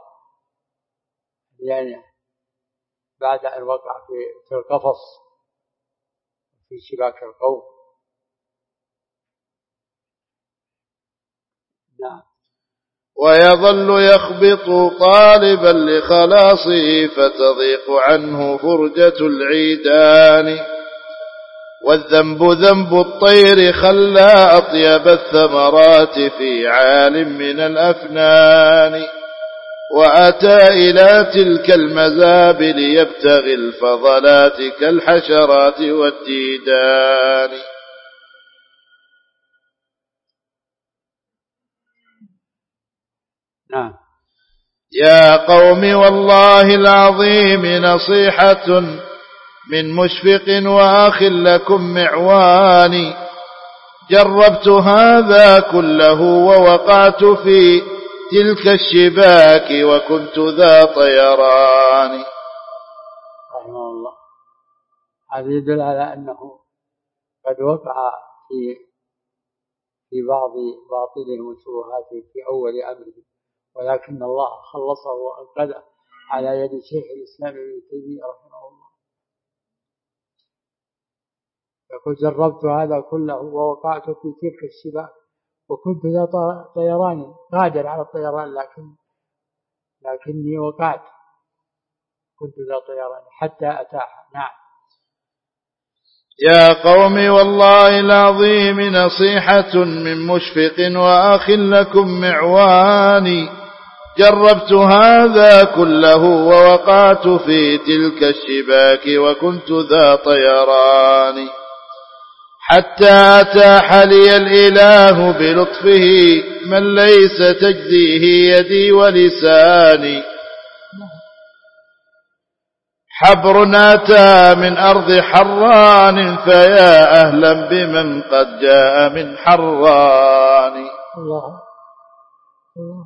يعني بعد أن وقع في القفص في شباك القوم. نعم. ويظل يخبط طالبا لخلاصه فتضيق عنه فرجة العيدان. والذنب ذنب الطير خلى أطيب الثمرات في عالم من الأفنان. وأتى إلى تلك المزابل يبتغي الفضلات كالحشرات والديدان. نعم. يا قوم والله العظيم نصيحة من مشفق وأخ لكم معواني. جربت هذا كله ووقعت في تلك الشباك وكنت ذا طيران. رحمه الله. هذا يدل على أنه قد وقع في بعض باطله وشبهاته في أول أمره، ولكن الله خلصه وأنقذه على يد شيخ الإسلام ابن تيمية رحمه الله. يقول جربت هذا كله ووقعت في تلك الشباك وكنت ذا طيران قادر على الطيران لكني وقعت، كنت ذا طيران حتى أتاح. نعم. يا قوم والله العظيم نصيحة من مشفق وأخ لكم معواني، جربت هذا كله ووقعت في تلك الشباك وكنت ذا طيران، حتى أتاح لي الإله بلطفه من ليس تجزيه يدي ولساني، حبر أتى من أرض حران فيا أهلا بمن قد جاء من حران. الله الله.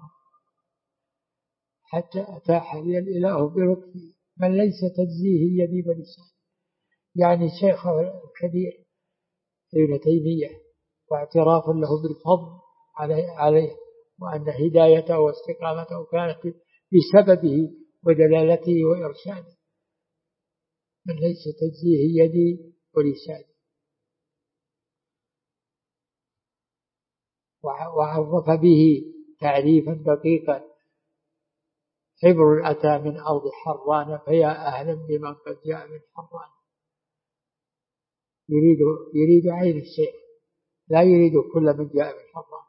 حتى أتاح لي الإله بلطفه من ليس تجزيه يدي ولساني، يعني شيخ الكبير ابن تيمية، واعتراف له بالفضل عليه وأن هدايته واستقامته كانت بسببه ودلالته وإرشاده، من ليس تجزيه يدي ولساني. وعرف به تعريفا دقيقا: حبر أتى من أرض حران فيا أهلا بمن قد جاء من حران. يريد عين الشيء، لا يريد كل من جاء من حران،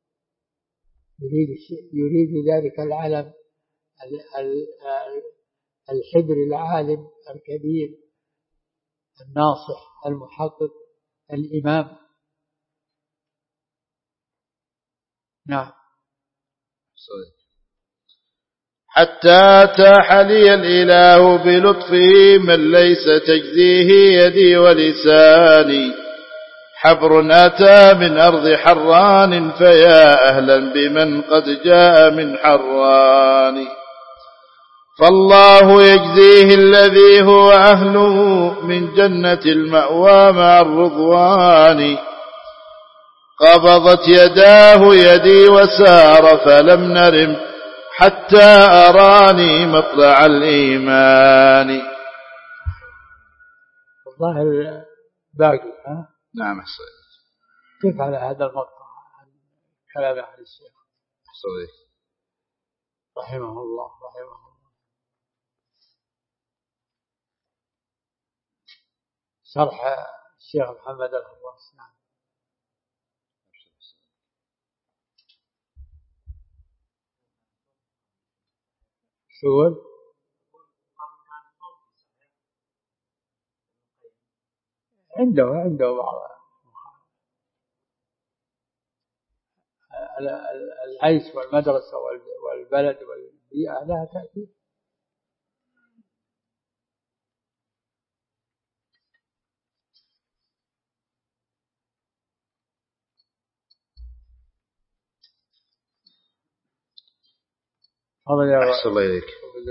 يريد ذلك العلم الحبر العالم الكبير الناصح المحقق الإمام. نعم. حتى أتاح لي الإله بلطفه من ليس تجزيه يدي ولساني، حبر أتى من أرض حران فيا أهلا بمن قد جاء من حران، فالله يجزيه الذي هو أهله من جنة المأوى مع الرضوان، قبضت يداه يدي وسار فلم نرم حتى أراني مطلع الإيمان. والله باقي. نعم أحسن. كيف على هذا المقطع كلام أهل الشيخ رحمه الله شرح الشيخ محمد الخواص. نعم. شو عنده بعض العيش والمدرسة والبلد والبيئة لها تأثير. أحسن الله إليك.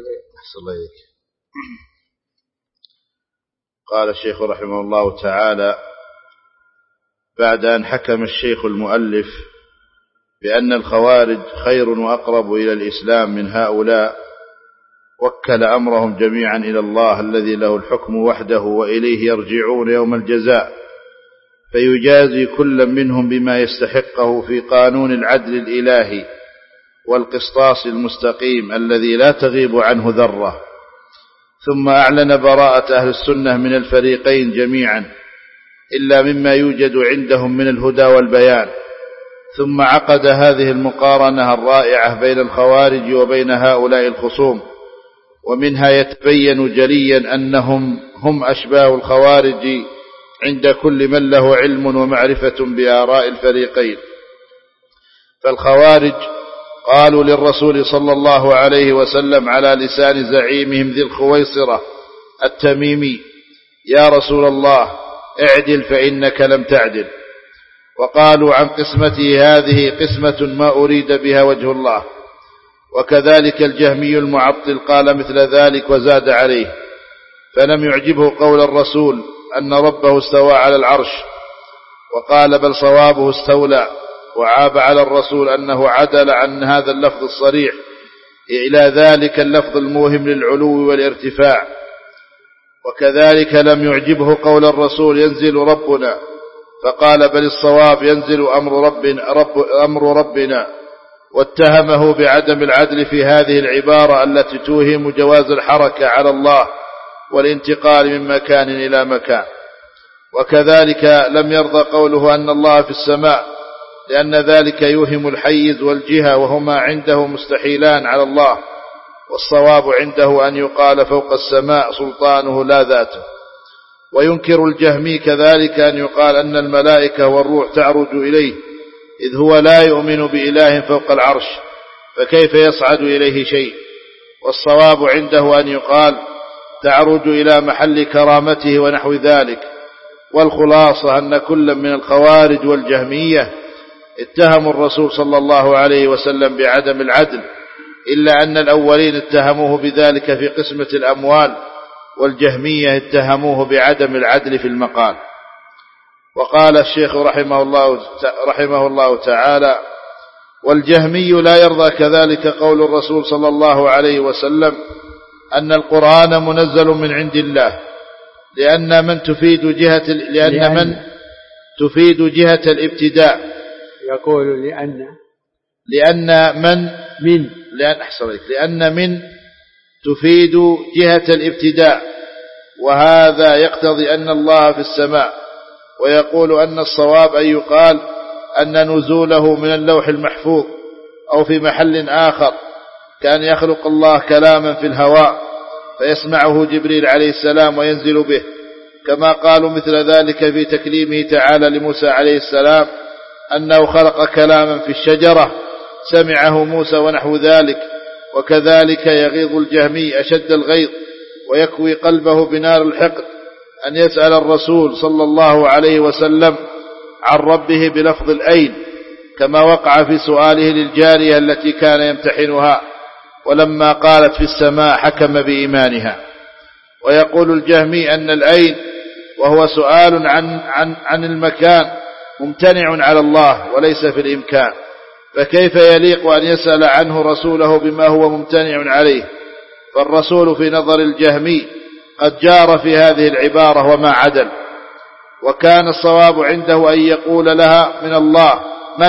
قال الشيخ رحمه الله تعالى: بعد أن حكم الشيخ المؤلف بأن الخوارج خير وأقرب إلى الإسلام من هؤلاء، وكل أمرهم جميعا إلى الله الذي له الحكم وحده وإليه يرجعون يوم الجزاء، فيجازي كل منهم بما يستحقه في قانون العدل الإلهي والقسطاس المستقيم الذي لا تغيب عنه ذرة. ثم أعلن براءة أهل السنة من الفريقين جميعا إلا مما يوجد عندهم من الهدى والبيان، ثم عقد هذه المقارنة الرائعة بين الخوارج وبين هؤلاء الخصوم، ومنها يتبين جليا أنهم هم أشباه الخوارج عند كل من له علم ومعرفة بآراء الفريقين. فالخوارج قالوا للرسول صلى الله عليه وسلم على لسان زعيمهم ذي الخويصرة التميمي: يا رسول الله اعدل فإنك لم تعدل. وقالوا عن قسمته: هذه قسمة ما أريد بها وجه الله. وكذلك الجهمي المعطل قال مثل ذلك وزاد عليه، فلم يعجبه قول الرسول أن ربه استوى على العرش، وقال بل صوابه استولى، وعاب على الرسول أنه عدل عن هذا اللفظ الصريح إلى ذلك اللفظ الموهم للعلو والارتفاع. وكذلك لم يعجبه قول الرسول ينزل ربنا، فقال بل الصواب ينزل أمر ربنا. واتهمه بعدم العدل في هذه العبارة التي توهم جواز الحركة على الله والانتقال من مكان إلى مكان. وكذلك لم يرضى قوله أن الله في السماء، لأن ذلك يوهم الحيز والجهة، وهما عنده مستحيلان على الله، والصواب عنده أن يقال فوق السماء سلطانه لا ذاته. وينكر الجهمي كذلك أن يقال أن الملائكة والروح تعرج إليه، إذ هو لا يؤمن بإله فوق العرش، فكيف يصعد إليه شيء؟ والصواب عنده أن يقال تعرج إلى محل كرامته ونحو ذلك. والخلاصة أن كل من الخوارج والجهمية اتهموا الرسول صلى الله عليه وسلم بعدم العدل، إلا أن الأولين اتهموه بذلك في قسمة الأموال، والجهمية اتهموه بعدم العدل في المقال. وقال الشيخ رحمه الله تعالى: والجهمي لا يرضى كذلك قول الرسول صلى الله عليه وسلم أن القرآن منزل من عند الله، لأن من تفيد جهة الابتداء. يقول لأن من تفيد جهة الابتداء، وهذا يقتضي أن الله في السماء. ويقول أن الصواب أن يقال أن نزوله من اللوح المحفوظ أو في محل آخر، كان يخلق الله كلاما في الهواء فيسمعه جبريل عليه السلام وينزل به، كما قالوا مثل ذلك في تكليمه تعالى لموسى عليه السلام أنه خلق كلاما في الشجرة سمعه موسى ونحو ذلك. وكذلك يغيظ الجهمي أشد الغيظ ويكوي قلبه بنار الحقد أن يسأل الرسول صلى الله عليه وسلم عن ربه بلفظ الأين، كما وقع في سؤاله للجارية التي كان يمتحنها، ولما قالت في السماء حكم بإيمانها. ويقول الجهمي أن الأين وهو سؤال عن المكان ممتنع على الله وليس في الإمكان، فكيف يليق أن يسأل عنه رسوله بما هو ممتنع عليه؟ فالرسول في نظر الجهمي قد جار في هذه العبارة وما عدل. وكان الصواب عنده أن يقول لها من الله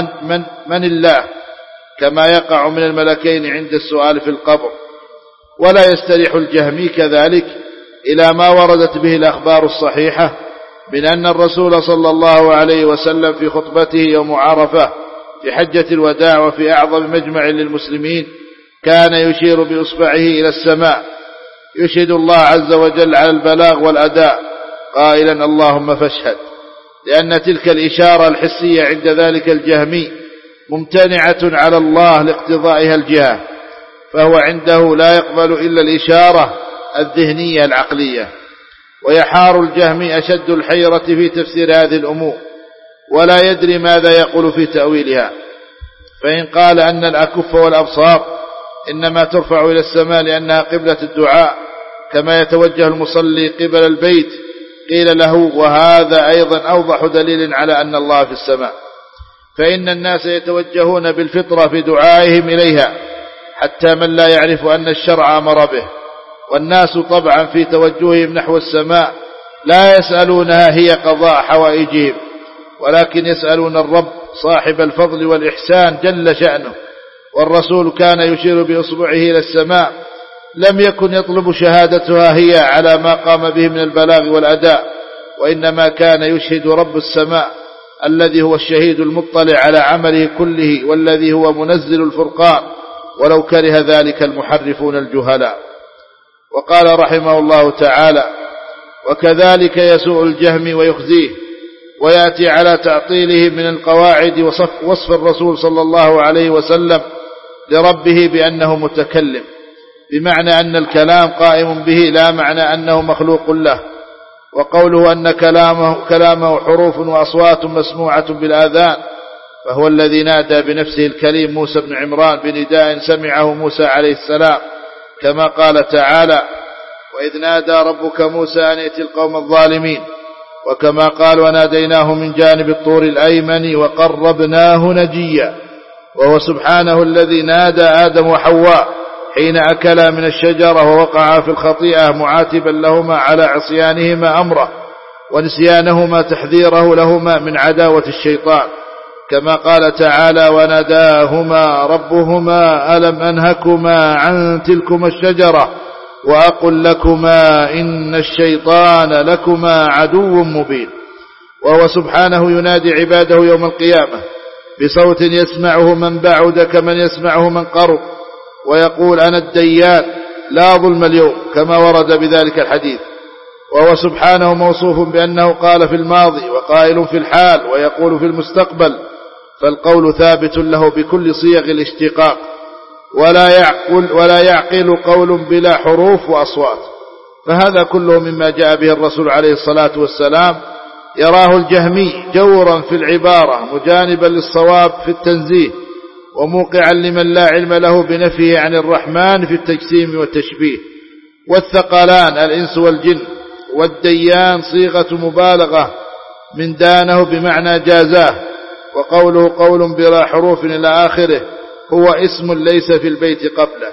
من الله، كما يقع من الملكين عند السؤال في القبر. ولا يستريح الجهمي كذلك إلى ما وردت به الأخبار الصحيحة من أن الرسول صلى الله عليه وسلم في خطبته يوم عرفة في حجة الوداع وفي أعظم مجمع للمسلمين كان يشير بإصبعه إلى السماء يشهد الله عز وجل على البلاغ والأداء قائلا اللهم فاشهد، لأن تلك الإشارة الحسية عند ذلك الجهمي ممتنعة على الله لاقتضائها الجهة، فهو عنده لا يقبل إلا الإشارة الذهنية العقلية. ويحار الجهمي أشد الحيرة في تفسير هذه الأمور، ولا يدري ماذا يقول في تأويلها. فإن قال أن الأكف والأبصار إنما ترفع إلى السماء لأنها قبلة الدعاء كما يتوجه المصلي قبل البيت، قيل له وهذا أيضا أوضح دليل على أن الله في السماء، فإن الناس يتوجهون بالفطرة في دعائهم إليها حتى من لا يعرف أن الشرع أمر به. والناس طبعا في توجههم نحو السماء لا يسألونها هي قضاء حوائجهم، ولكن يسألون الرب صاحب الفضل والإحسان جل شأنه. والرسول كان يشير بإصبعه إلى السماء، لم يكن يطلب شهادتها هي على ما قام به من البلاغ والأداء، وإنما كان يشهد رب السماء الذي هو الشهيد المطلع على عمله كله، والذي هو منزل الفرقان، ولو كره ذلك المحرفون الجهلاء. وقال رحمه الله تعالى: وكذلك يسوء الجهم ويخزيه، ويأتي على تعطيله من القواعد وصف الرسول صلى الله عليه وسلم لربه بأنه متكلم، بمعنى أن الكلام قائم به، لا معنى أنه مخلوق له. وقوله أن كلامه حروف وأصوات مسموعة بالآذان، فهو الذي نادى بنفسه الكليم موسى بن عمران بنداء سمعه موسى عليه السلام، كما قال تعالى: وإذ نادى ربك موسى أن ائت القوم الظالمين، وكما قال: وناديناه من جانب الطور الأيمن وقربناه نجيا. وهو سبحانه الذي نادى آدم وحواء حين أكلا من الشجرة ووقعا في الخطيئة، معاتبا لهما على عصيانهما أمره ونسيانهما تحذيره لهما من عداوة الشيطان. كما قال تعالى وناداهما ربهما ألم أنهكما عن تلكما الشجرة وأقل لكما إن الشيطان لكما عدو مبين. وهو سبحانه ينادي عباده يوم القيامة بصوت يسمعه من بعد كمن يسمعه من قرب، ويقول أنا الديان لا ظلم اليوم كما ورد بذلك الحديث. وهو سبحانه موصوف بأنه قال في الماضي وقائل في الحال ويقول في المستقبل، فالقول ثابت له بكل صيغ الاشتقاق، ولا يعقل قول بلا حروف وأصوات. فهذا كله مما جاء به الرسول عليه الصلاة والسلام يراه الجهمي جورا في العبارة مجانبا للصواب في التنزيه، وموقعا لمن لا علم له بنفيه عن الرحمن في التجسيم والتشبيه. والثقلان الإنس والجن، والديان صيغة مبالغة من دانه بمعنى جازاه. وقوله قول بلا حروف إلى آخره هو اسم ليس في البيت قبله.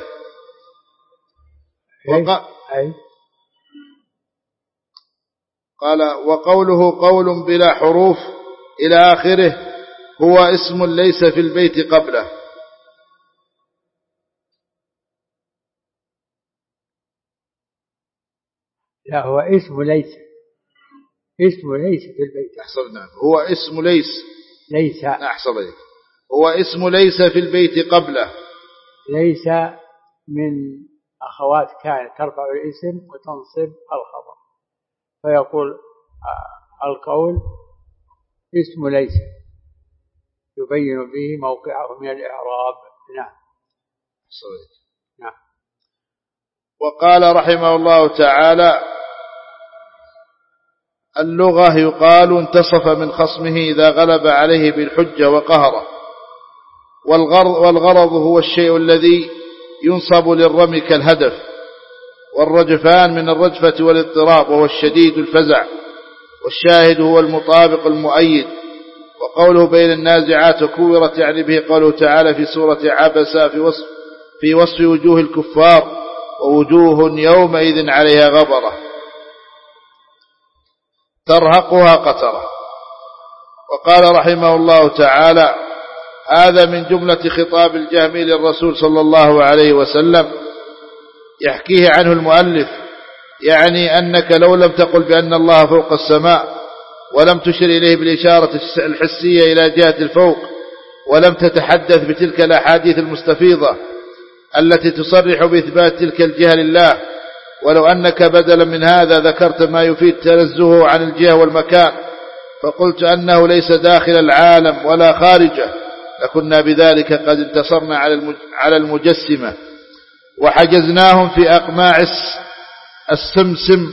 قال وقوله قول بلا حروف إلى آخره هو اسم ليس في البيت قبله. لا، هو اسم ليس في البيت. أحسن. نعم، هو اسم ليس أحسن. هو اسم ليس في البيت قبله. ليس من أخوات كانت ترفع الاسم وتنصب الخبر، فيقول القول اسم ليس يبين به موقعه من الإعراب. نعم. صحيح. نعم. وقال رحمه الله تعالى اللغة يقال انتصف من خصمه إذا غلب عليه بالحجة وقهره. والغرض هو الشيء الذي ينصب للرمي كالهدف. والرجفان من الرجفة والاضطراب وهو الشديد الفزع. والشاهد هو المطابق المؤيد. وقوله بين النازعات وكورت يعني به قوله تعالى في سورة عبس في وصف وجوه الكفار ووجوه يومئذ عليها غبرة ترهقها قترة. وقال رحمه الله تعالى هذا من جملة خطاب الجهمي للرسول صلى الله عليه وسلم يحكيه عنه المؤلف، يعني أنك لو لم تقل بأن الله فوق السماء ولم تشر إليه بالإشارة الحسية إلى جهة الفوق، ولم تتحدث بتلك الأحاديث المستفيضة التي تصرح بإثبات تلك الجهة لله، ولو أنك بدلا من هذا ذكرت ما يفيد تنزهه عن الجهة والمكان فقلت أنه ليس داخل العالم ولا خارجه، لكنا بذلك قد انتصرنا على المجسمة وحجزناهم في أقماع السمسم،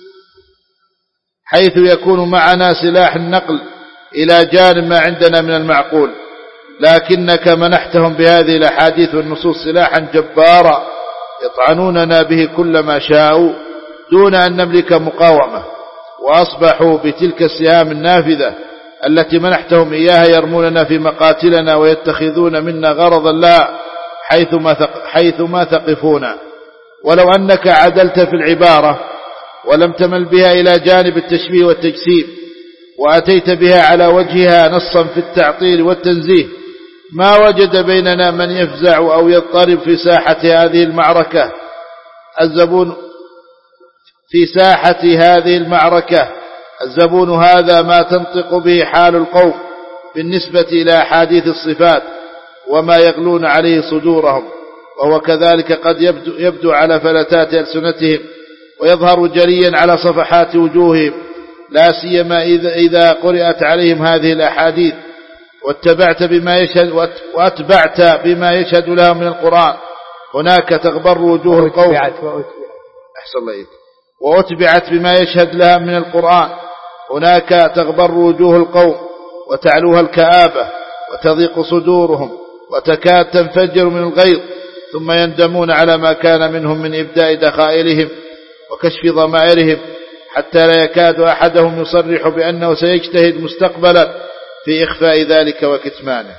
حيث يكون معنا سلاح النقل إلى جانب ما عندنا من المعقول. لكنك منحتهم بهذه الأحاديث والنصوص سلاحا جبارا يطعنوننا به كل ما شاءوا دون أن نملك مقاومة، وأصبحوا بتلك السهام النافذة التي منحتهم إياها يرموننا في مقاتلنا ويتخذون منا غرضا لا حيثما ثقفونا. ولو أنك عدلت في العبارة ولم تمل بها إلى جانب التشبيه والتجسيم وأتيت بها على وجهها نصا في التعطيل والتنزيه ما وجد بيننا من يفزع أو يضطرب في ساحة هذه المعركة. الزبون هذا ما تنطق به حال القوم بالنسبة إلى أحاديث الصفات وما يغلون عليه صدورهم، وهو كذلك قد يبدو على فلتات ألسنتهم ويظهر جليا على صفحات وجوههم، لا سيما إذا قرأت عليهم هذه الأحاديث واتبعت بما يشهد لها من القرآن. هناك تغبر وجوه القوم وأتبعت بما يشهد لها من القرآن. هناك تغبر وجوه القوم وتعلوها الكآبة وتضيق صدورهم وتكاد تنفجر من الغيظ، ثم يندمون على ما كان منهم من إبداء دخائلهم وكشف ضمائرهم، حتى لا يكاد أحدهم يصرح بأنه سيجتهد مستقبلا في إخفاء ذلك وكتمانه.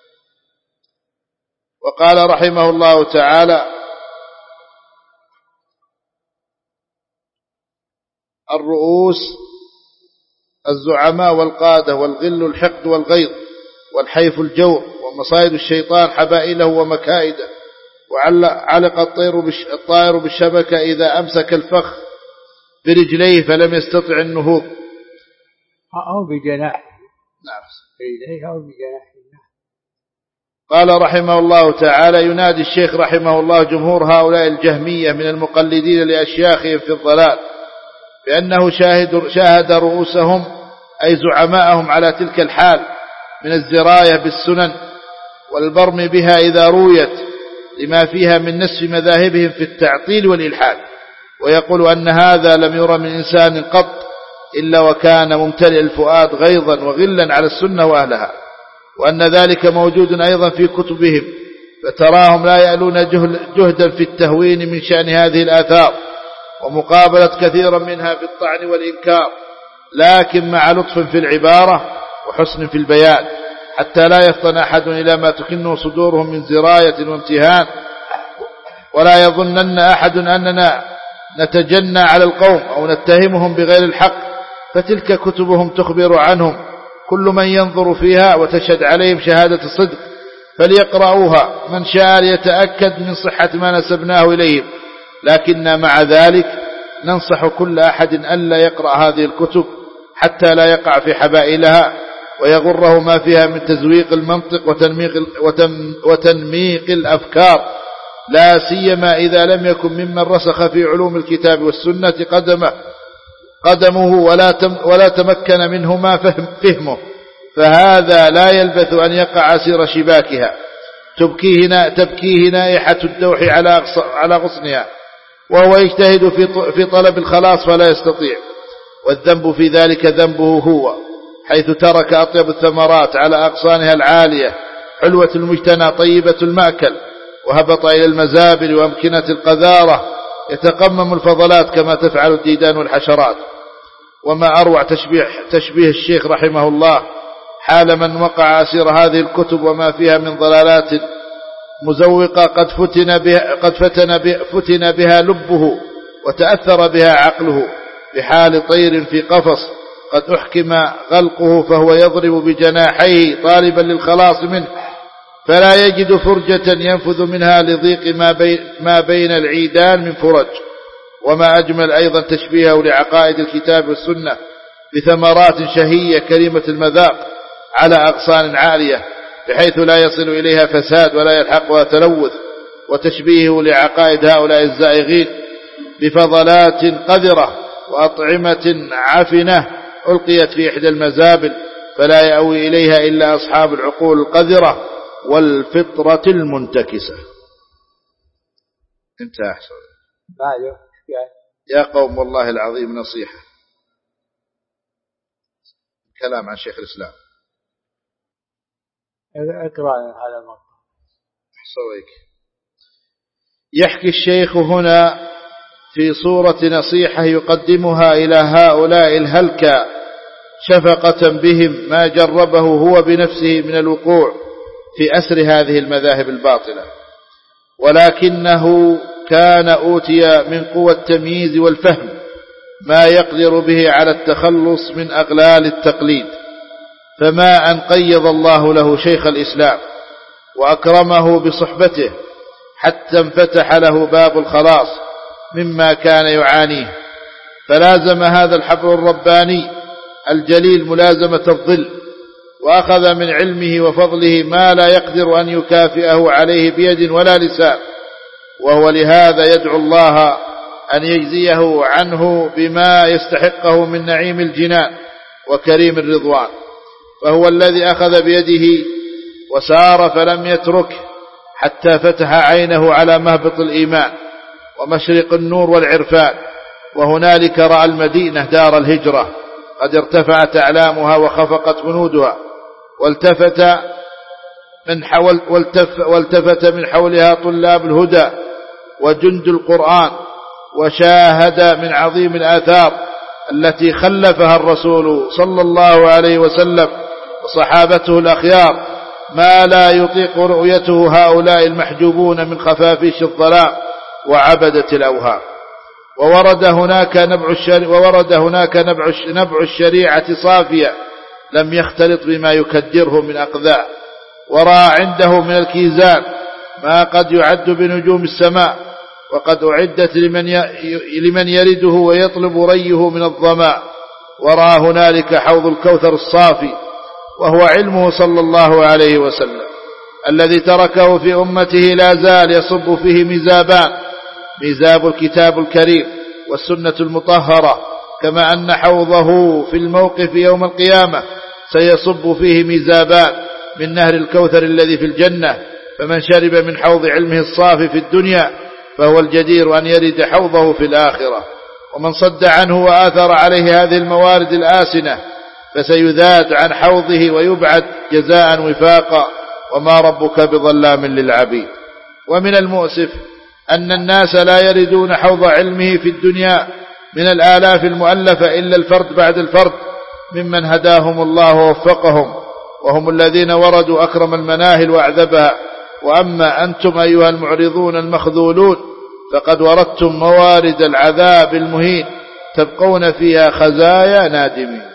وقال رحمه الله تعالى الرؤوس الزعماء والقادة والغل الحقد والغيظ والحيف الجور، ومصائد الشيطان حبائله ومكائده، وعلق الطائر بالشبكة إذا أمسك الفخ برجليه فلم يستطع النهوض أو بجناحه. نعم. برجليه أو بجناحه. قال رحمه الله تعالى: ينادي الشيخ رحمه الله جمهور هؤلاء الجهمية من المقلدين لأشياخهم في الضلال بأنه شاهد رؤوسهم أي زعماءهم على تلك الحال من الزراية بالسنن والبرم بها إذا رويت لما فيها من نسف مذاهبهم في التعطيل والإلحاد، ويقول أن هذا لم يرى من إنسان قط إلا وكان ممتلئ الفؤاد غيظا وغلا على السنة وأهلها، وأن ذلك موجود أيضا في كتبهم، فتراهم لا يألون جهدا في التهوين من شأن هذه الآثار ومقابلة كثيرا منها بالطعن والإنكار، لكن مع لطف في العبارة وحسن في البيان، حتى لا يفطن أحد إلى ما تكنه صدورهم من زراية وامتهان، ولا يظنن أحد أننا نتجنى على القوم أو نتهمهم بغير الحق، فتلك كتبهم تخبر عنهم، كل من ينظر فيها وتشهد عليهم شهادة الصدق فليقرأوها من شاء ليتأكد من صحة ما نسبناه إليهم، لكن مع ذلك ننصح كل أحد ألا يقرأ هذه الكتب حتى لا يقع في حبائلها ويغره ما فيها من تزويق المنطق وتنميق الأفكار، لا سيما إذا لم يكن ممن رسخ في علوم الكتاب والسنة قدمه ولا تمكن منهما فهمه، فهذا لا يلبث أن يقع أسير شباكها تبكيه نائحة الدوح على غصنها، وهو يجتهد في طلب الخلاص فلا يستطيع، والذنب في ذلك ذنبه هو، حيث ترك أطيب الثمرات على أغصانها العالية حلوة المجتنى طيبة المأكل، وهبط إلى المزابل وأمكنة القذارة يتقمم الفضلات كما تفعل الديدان والحشرات. وما أروع تشبيه الشيخ رحمه الله حال من وقع أسير هذه الكتب وما فيها من ضلالات مزوقة قد فتن بها لبه وتأثر بها عقله، بحال طير في قفص قد أحكم غلقه فهو يضرب بجناحيه طالبا للخلاص منه، فلا يجد فرجة ينفذ منها لضيق ما بين العيدان من فرج. وما أجمل أيضا تشبيهه لعقائد الكتاب والسنة بثمرات شهية كريمة المذاق على أغصان عالية بحيث لا يصل إليها فساد ولا يلحقها تلوث، وتشبيهه لعقائد هؤلاء الزائغين بفضلات قذرة وأطعمة عفنة ألقيت في إحدى المزابل فلا يأوي إليها إلا أصحاب العقول القذرة والفطرة المنتكسة. انتهى. أحسن. يا قوم والله العظيم نصيحة، كلام عن شيخ الإسلام. اقرأ هذا المقطع. أحسويك. يحكي الشيخ هنا في صورة نصيحة يقدمها إلى هؤلاء الهلكة شفقة بهم ما جربه هو بنفسه من الوقوع في أسر هذه المذاهب الباطلة، ولكنه كان أوتي من قوة التمييز والفهم ما يقدر به على التخلص من أغلال التقليد، فما أن قيض الله له شيخ الإسلام وأكرمه بصحبته حتى انفتح له باب الخلاص مما كان يعانيه، فلازم هذا الحبر الرباني الجليل ملازمة الظل، وأخذ من علمه وفضله ما لا يقدر أن يكافئه عليه بيد ولا لسان، وهو لهذا يدعو الله أن يجزيه عنه بما يستحقه من نعيم الجنان وكريم الرضوان، فهو الذي أخذ بيده وسار فلم يترك حتى فتح عينه على مهبط الإيمان ومشرق النور والعرفان، وهنالك رأى المدينة دار الهجرة قد ارتفعت أعلامها وخفقت جنودها، والتفت من حولها طلاب الهدى وجند القرآن، وشاهد من عظيم الآثار التي خلفها الرسول صلى الله عليه وسلم وصحابته الأخيار ما لا يطيق رؤيته هؤلاء المحجوبون من خفافيش الظلام وعبدة الأوهام. وورد هناك نبع الشريعة صافية لم يختلط بما يكدره من أقذاع، ورأى عنده من الكيزان ما قد يعد بنجوم السماء، وقد أعدت لمن يرده ويطلب ريه من الظماء، ورأى هنالك حوض الكوثر الصافي، وهو علمه صلى الله عليه وسلم الذي تركه في أمته لا زال يصب فيه ميزابان، ميزاب الكتاب الكريم والسنة المطهرة، كما أن حوضه في الموقف يوم القيامة سيصب فيه ميزابان من نهر الكوثر الذي في الجنة، فمن شرب من حوض علمه الصافي في الدنيا فهو الجدير أن يرد حوضه في الآخرة، ومن صد عنه وآثر عليه هذه الموارد الآسنة فسيذاد عن حوضه ويبعد جزاء وفاقا، وما ربك بظلام للعبيد. ومن المؤسف أن الناس لا يردون حوض علمه في الدنيا من الآلاف المؤلفة إلا الفرد بعد الفرد ممن هداهم الله ووفقهم، وهم الذين وردوا أكرم المناهل وأعذبها. وأما أنتم أيها المعرضون المخذولون فقد وردتم موارد العذاب المهين تبقون فيها خزايا نادمين.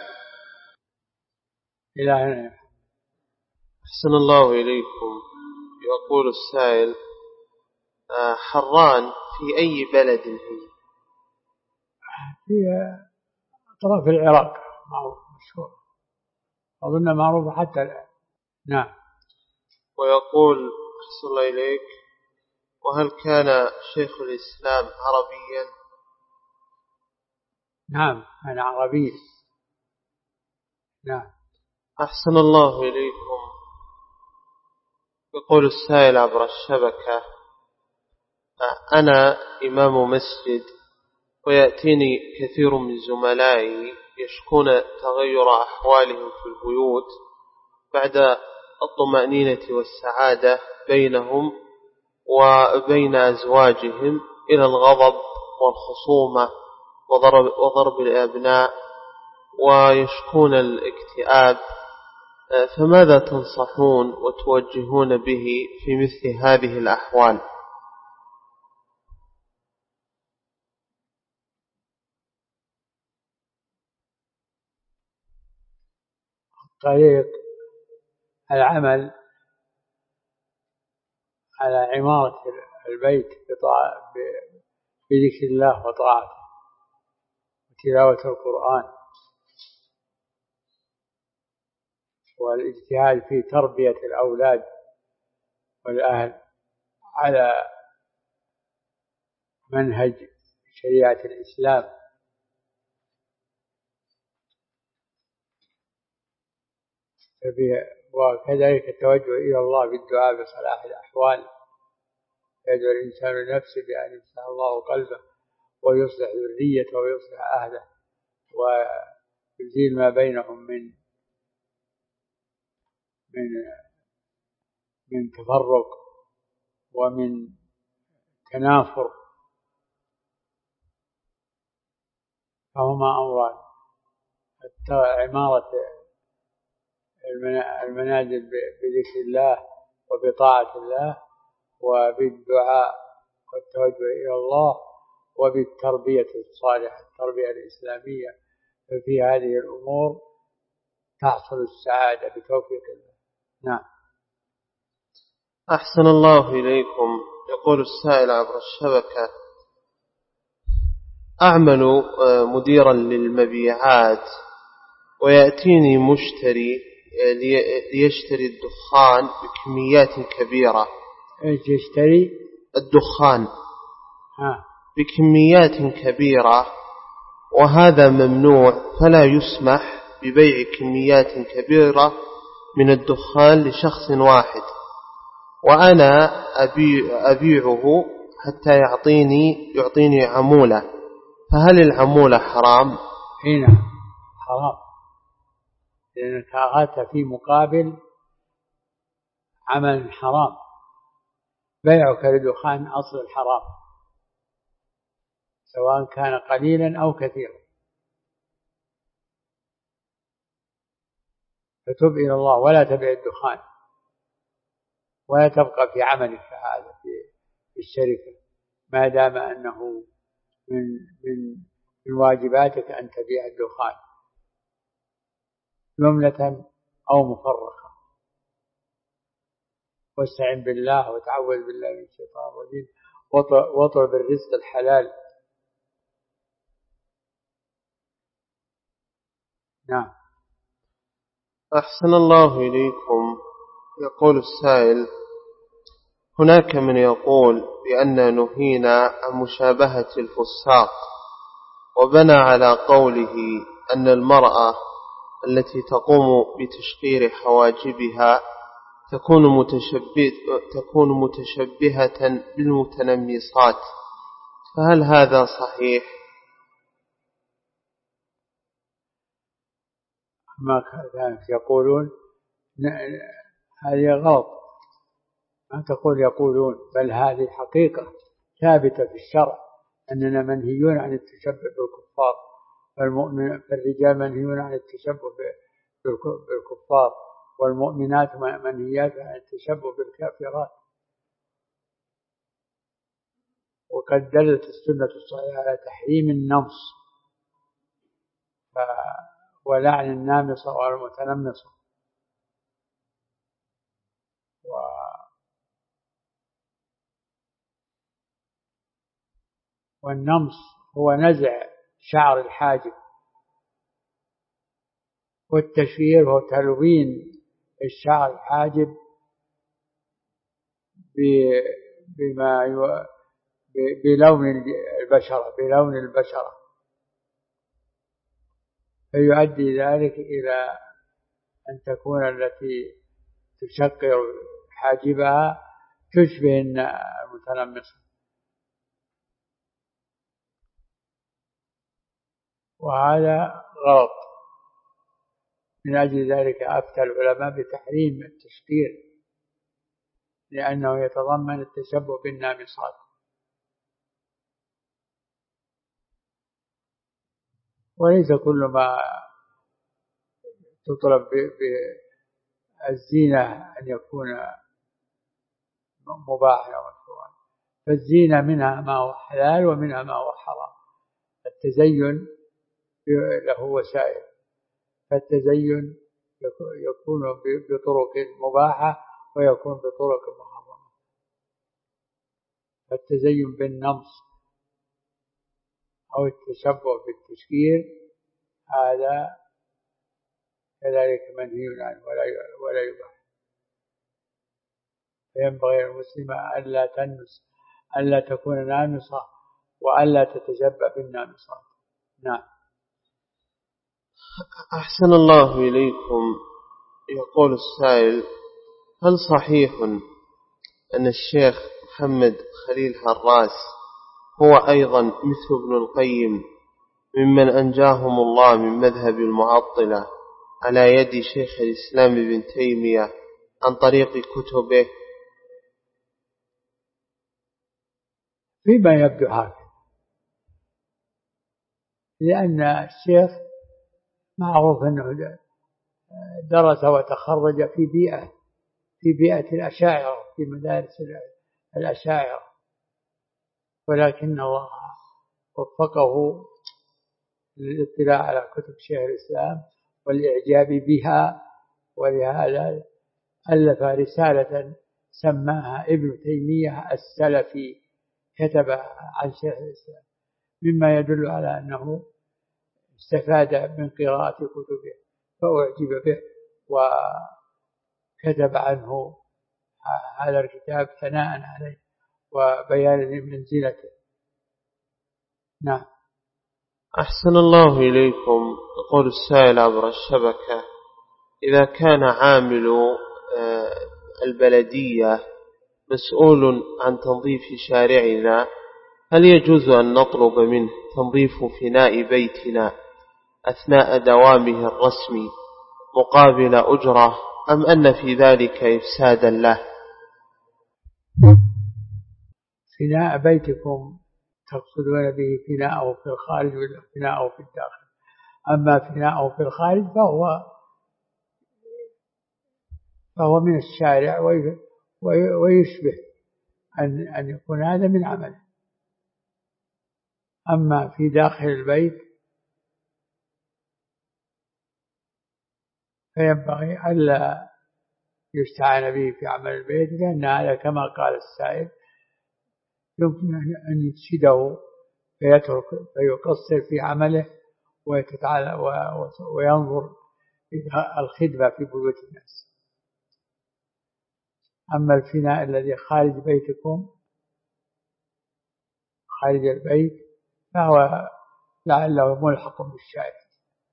إلى هنا. أحسن الله إليكم. يقول السائل: حران في أي بلد هي؟ في أطراف العراق، معروف مشهور، أظن معروف حتى الآن. نعم. ويقول: أحسن الله إليك، وهل كان شيخ الإسلام عربيا؟ نعم أنا عربي. نعم. أحسن الله إليكم. يقول السائل عبر الشبكة: أنا إمام مسجد ويأتيني كثير من زملائي يشكون تغير أحوالهم في البيوت بعد الطمأنينة والسعادة بينهم وبين أزواجهم إلى الغضب والخصومة وضرب الأبناء، ويشكون الاكتئاب، فماذا تنصحون وتوجهون به في مثل هذه الأحوال؟ طريق العمل على عمارة البيت بذكر الله وطاعته وتلاوة القرآن، والاجتهاد في تربية الأولاد والأهل على منهج شريعة الإسلام، وكذلك التوجه إلى الله بالدعاء بصلاح الأحوال، يدعو الإنسان نفسه بأن يفتح الله قلبه ويصلح ذريته ويصلح أهله ويزيل ما بينهم من تفرق ومن تنافر. فهما أمران: عمارة المنازل بذكر الله وبطاعة الله وبالدعاء والتوجه إلى الله وبالتربية الصالحة التربية الإسلامية، ففي هذه الأمور تحصل السعادة بتوفيق الله. نعم. أحسن الله إليكم. يقول السائل عبر الشبكة: أعمل مديرا للمبيعات ويأتيني مشتري ليشتري الدخان بكميات كبيرة. ايش يشتري؟ الدخان بكميات كبيرة، وهذا ممنوع، فلا يسمح ببيع كميات كبيرة من الدخان لشخص واحد، وأنا أبيعه حتى يعطيني عمولة، فهل العمولة حرام؟ هنا حرام، لأنك أخذت في مقابل عمل حرام. بيعك للدخان أصل الحرام سواء كان قليلا أو كثيرا، فتب إلى الله ولا تبيع الدخان ولا تبقى في عملك هذا في الشركة ما دام أنه من واجباتك أن تبيع الدخان. جملة أو مفرقة. واستعن بالله وتعوذ بالله من الشيطان الرجيم واطلب الرزق الحلال. نعم. أحسن الله إليكم. يقول السائل: هناك من يقول بأننا نهينا عن مشابهة الفساق، وبنى على قوله أن المرأة التي تقوم بتشقير حواجبها تكون متشبهة بالمتنمصات، فهل هذا صحيح؟ ما كانت يقولون هذه غلط، ما تقول يقولون، بل هذه حقيقة ثابتة في الشرع أننا منهيون عن التشبه بالكفار، فالرجال منهيون عن التشبه بالكفار، والمؤمنات منهيات عن التشبه بالكافرات. وقد دلت السنة الصحيحة على تحريم النمص ولعن النامصة والمتنمصة. والنمص هو نزع شعر الحاجب، والتشوير هو تلوين الشعر الحاجب بلون البشرة، فيؤدي ذلك إلى أن تكون التي تشقر حاجبها تشبه المتنمصة، وهذا غلط. من أجل ذلك أفتى العلماء بتحريم التشقير، لأنه يتضمن التشبه بالنامصات. وليس كل ما تطلب بالزينة أن يكون مباحا ومشروعا، فالزينة منها ما هو حلال ومنها ما هو حرام. التزين له وسائل، فالتزين يكون بطرق مباحة ويكون بطرق محرمة. فالتزين بالنمص أو التشبه بالتشكيل هذا كذلك منهي عنه ولا يباح. فينبغي المسلم ألا تكون نامصة وألا تتشبه بالنامصات. نعم. أحسن الله إليكم. يقول السائل: هل صحيح أن الشيخ محمد خليل هراس هو أيضا مثل ابن القيم ممن أنجاهم الله من مذهب المعطلة على يد شيخ الإسلام ابن تيمية عن طريق كتبه؟ فيما يبدو هذا، لأن الشيخ معروف أنه درس وتخرج في بيئة الأشاعرة، في مدارس الأشاعرة، ولكن الله وفقه للاطلاع على كتب شيخ الإسلام والإعجاب بها، ولهذا ألف رسالة سماها ابن تيمية السلفي، كتب عن شيخ الإسلام، مما يدل على أنه استفاد من قراءة كتبه فأعجب به وكتب عنه هذا الكتاب ثناء عليه وبيان لمنزلته. نعم. أحسن الله إليكم. يقول السائل عبر الشبكة: إذا كان عامل البلدية مسؤول عن تنظيف شارعنا، هل يجوز أن نطلب منه تنظيف فناء بيتنا أثناء دوامه الرسمي مقابل أجرة، أم أن في ذلك إفسادا له؟ فناء بيتكم تقصدون به فناءه في الخارج ولا فناءه في الداخل؟ أما فناءه في الخارج فهو من الشارع ويشبه أن يكون هذا من عمله. أما في داخل البيت فينبغي ألا يستعان به في عمل البيت، لأن هذا كما قال السائل يمكن أن يفسده فيقصر في عمله وينظر إلى الخدمة في بيوت الناس. أما الفناء الذي خارج بيتكم خارج البيت فهو لعله ملحق بالشارع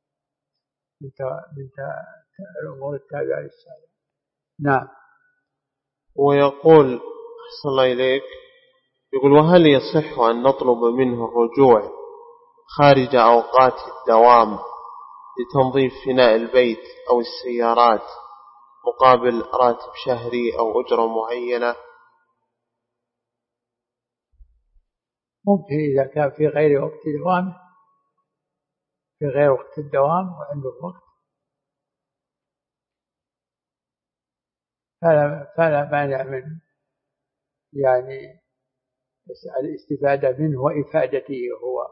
من الأمور التابعة للشارع. نعم. ويقول أحسن الله إليك، يقول وهل يصح أن نطلب منه الرجوع خارج أوقات الدوام لتنظيف فناء البيت أو السيارات مقابل راتب شهري أو أجرة معينة؟ ممكن إذا كان في غير وقت دوامه، في غير وقت الدوام وعنده وقت فلا مانع من يعني الاستفادة منه وإفادته هو،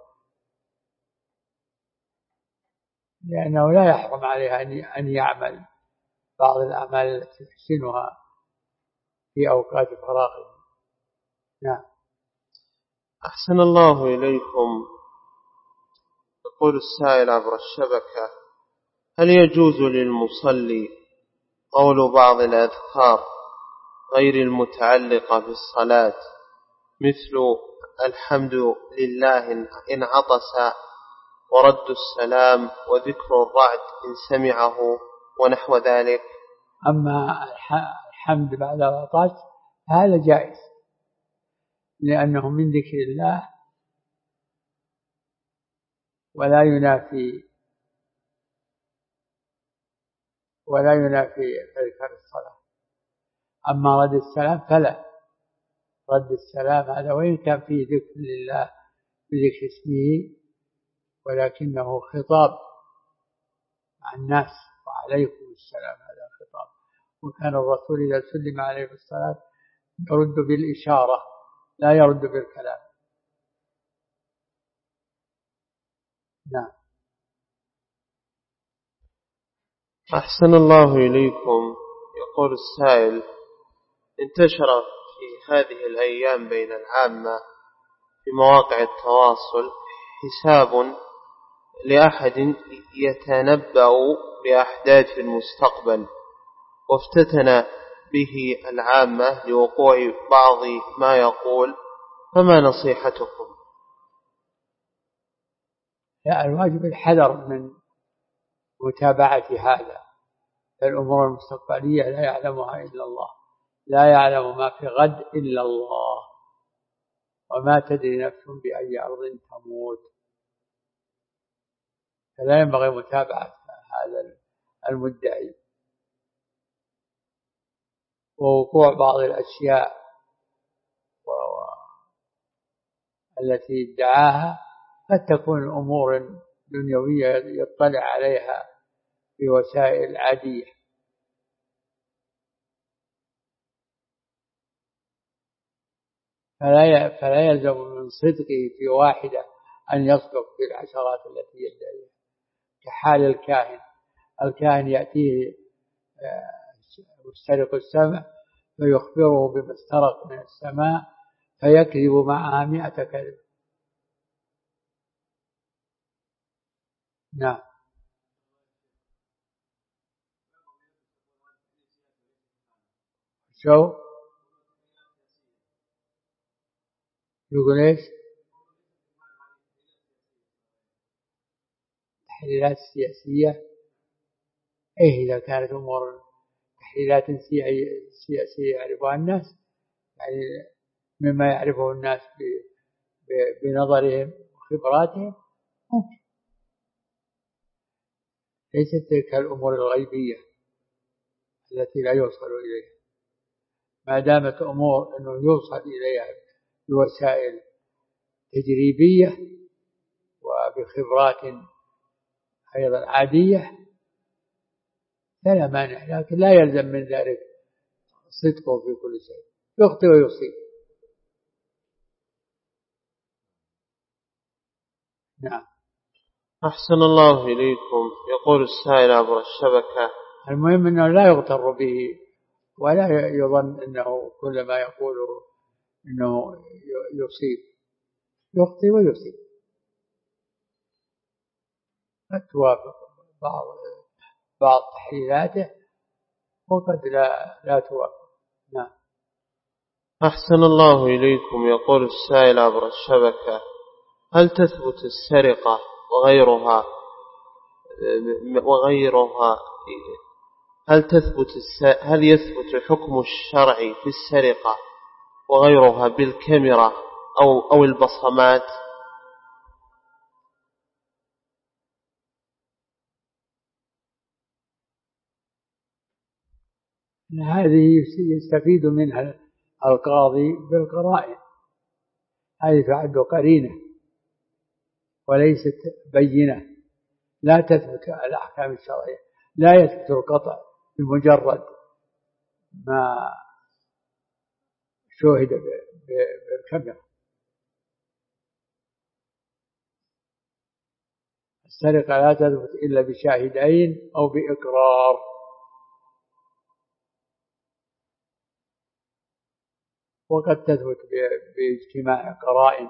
لأنه لا يحرم عليه أن يعمل بعض الأعمال التي يحسنها في أوقات فراغه. نعم. أحسن الله إليكم. يقول السائل عبر الشبكة: هل يجوز للمصلي قول بعض الأذكار غير المتعلقة بالصلاة مثل الحمد لله إن عطس، ورد السلام، وذكر الرعد إن سمعه، ونحو ذلك؟ أما الحمد بعد العطاس هذا جائز، لأنه من ذكر الله ولا ينافي أذكار الصلاة. أما رد السلام فلا، رد السلام هذا وإن كان فيه ذكر لله بذكر اسمه ولكنه خطاب مع الناس، وعليكم السلام هذا خطاب. وكان الرسول إذا سلم عليه الصلاة يرد بالإشارة لا يرد بالكلام. نعم. أحسن الله إليكم. يقول السائل: انتشر في هذه الأيام بين العامة في مواقع التواصل حساب لأحد يتنبأ بأحداث المستقبل، وافتتن به العامة لوقوع بعض ما يقول، فما نصيحتكم؟ لا، الواجب الحذر من متابعة هذا. الأمور المستقبلية لا يعلمها إلا الله، لا يعلم ما في غد إلا الله، وما تدري نفس بأي أرض تموت. فلا ينبغي متابعة هذا المدعي، ووقوع بعض الأشياء التي ادعاها قد تكون أمور دنيوية يطلع عليها في وسائل عادية. فلا يلزم من صدقه في واحدة أن يصدق في العشرات التي يدعيها، كحال الكاهن يأتيه مسترق السمع فيخبره بما استرق من السماء فيكذب معها 100 كذب. نعم. شو يقول ايش؟ تحليلات سياسية. ايه إذا كانت أمور تحليلات سياسية يعرفها الناس، يعني مما يعرفه الناس بنظرهم وخبراتهم، ممكن. ليست تلك الأمور الغيبية التي لا يوصل إليها، ما دامت أمور أنه يوصل إليها بوسائل تجريبية وبخبرات أيضا عادية فلا مانع، لكن لا يلزم من ذلك صدقه في كل شيء، يخطئ ويصيب. نعم. أحسن الله إليكم. يقول السائل عبر الشبكة: المهم أنه لا يغتر به ولا يظن أنه كل ما يقوله أنه يصيب، يخطئ ويصيب، قد توافق بعض تحليلاته وقد لا توافق. نعم. أحسن الله إليكم. يقول السائل عبر الشبكة: هل تثبت السرقة وغيرها هل يثبت الحكم الشرعي في السرقة وغيرها بالكاميرا أو البصمات؟ هذه يستفيد منها القاضي بالقرائن، هذه تعد قرينة وليست بينة، لا تثبت الأحكام الشرعية، لا يثبت القطع بمجرد ما شوهد بالكاميرا. السرقة لا تثبت إلا بشاهدين أو بإقرار، وقد تثبت باجتماع قرائن.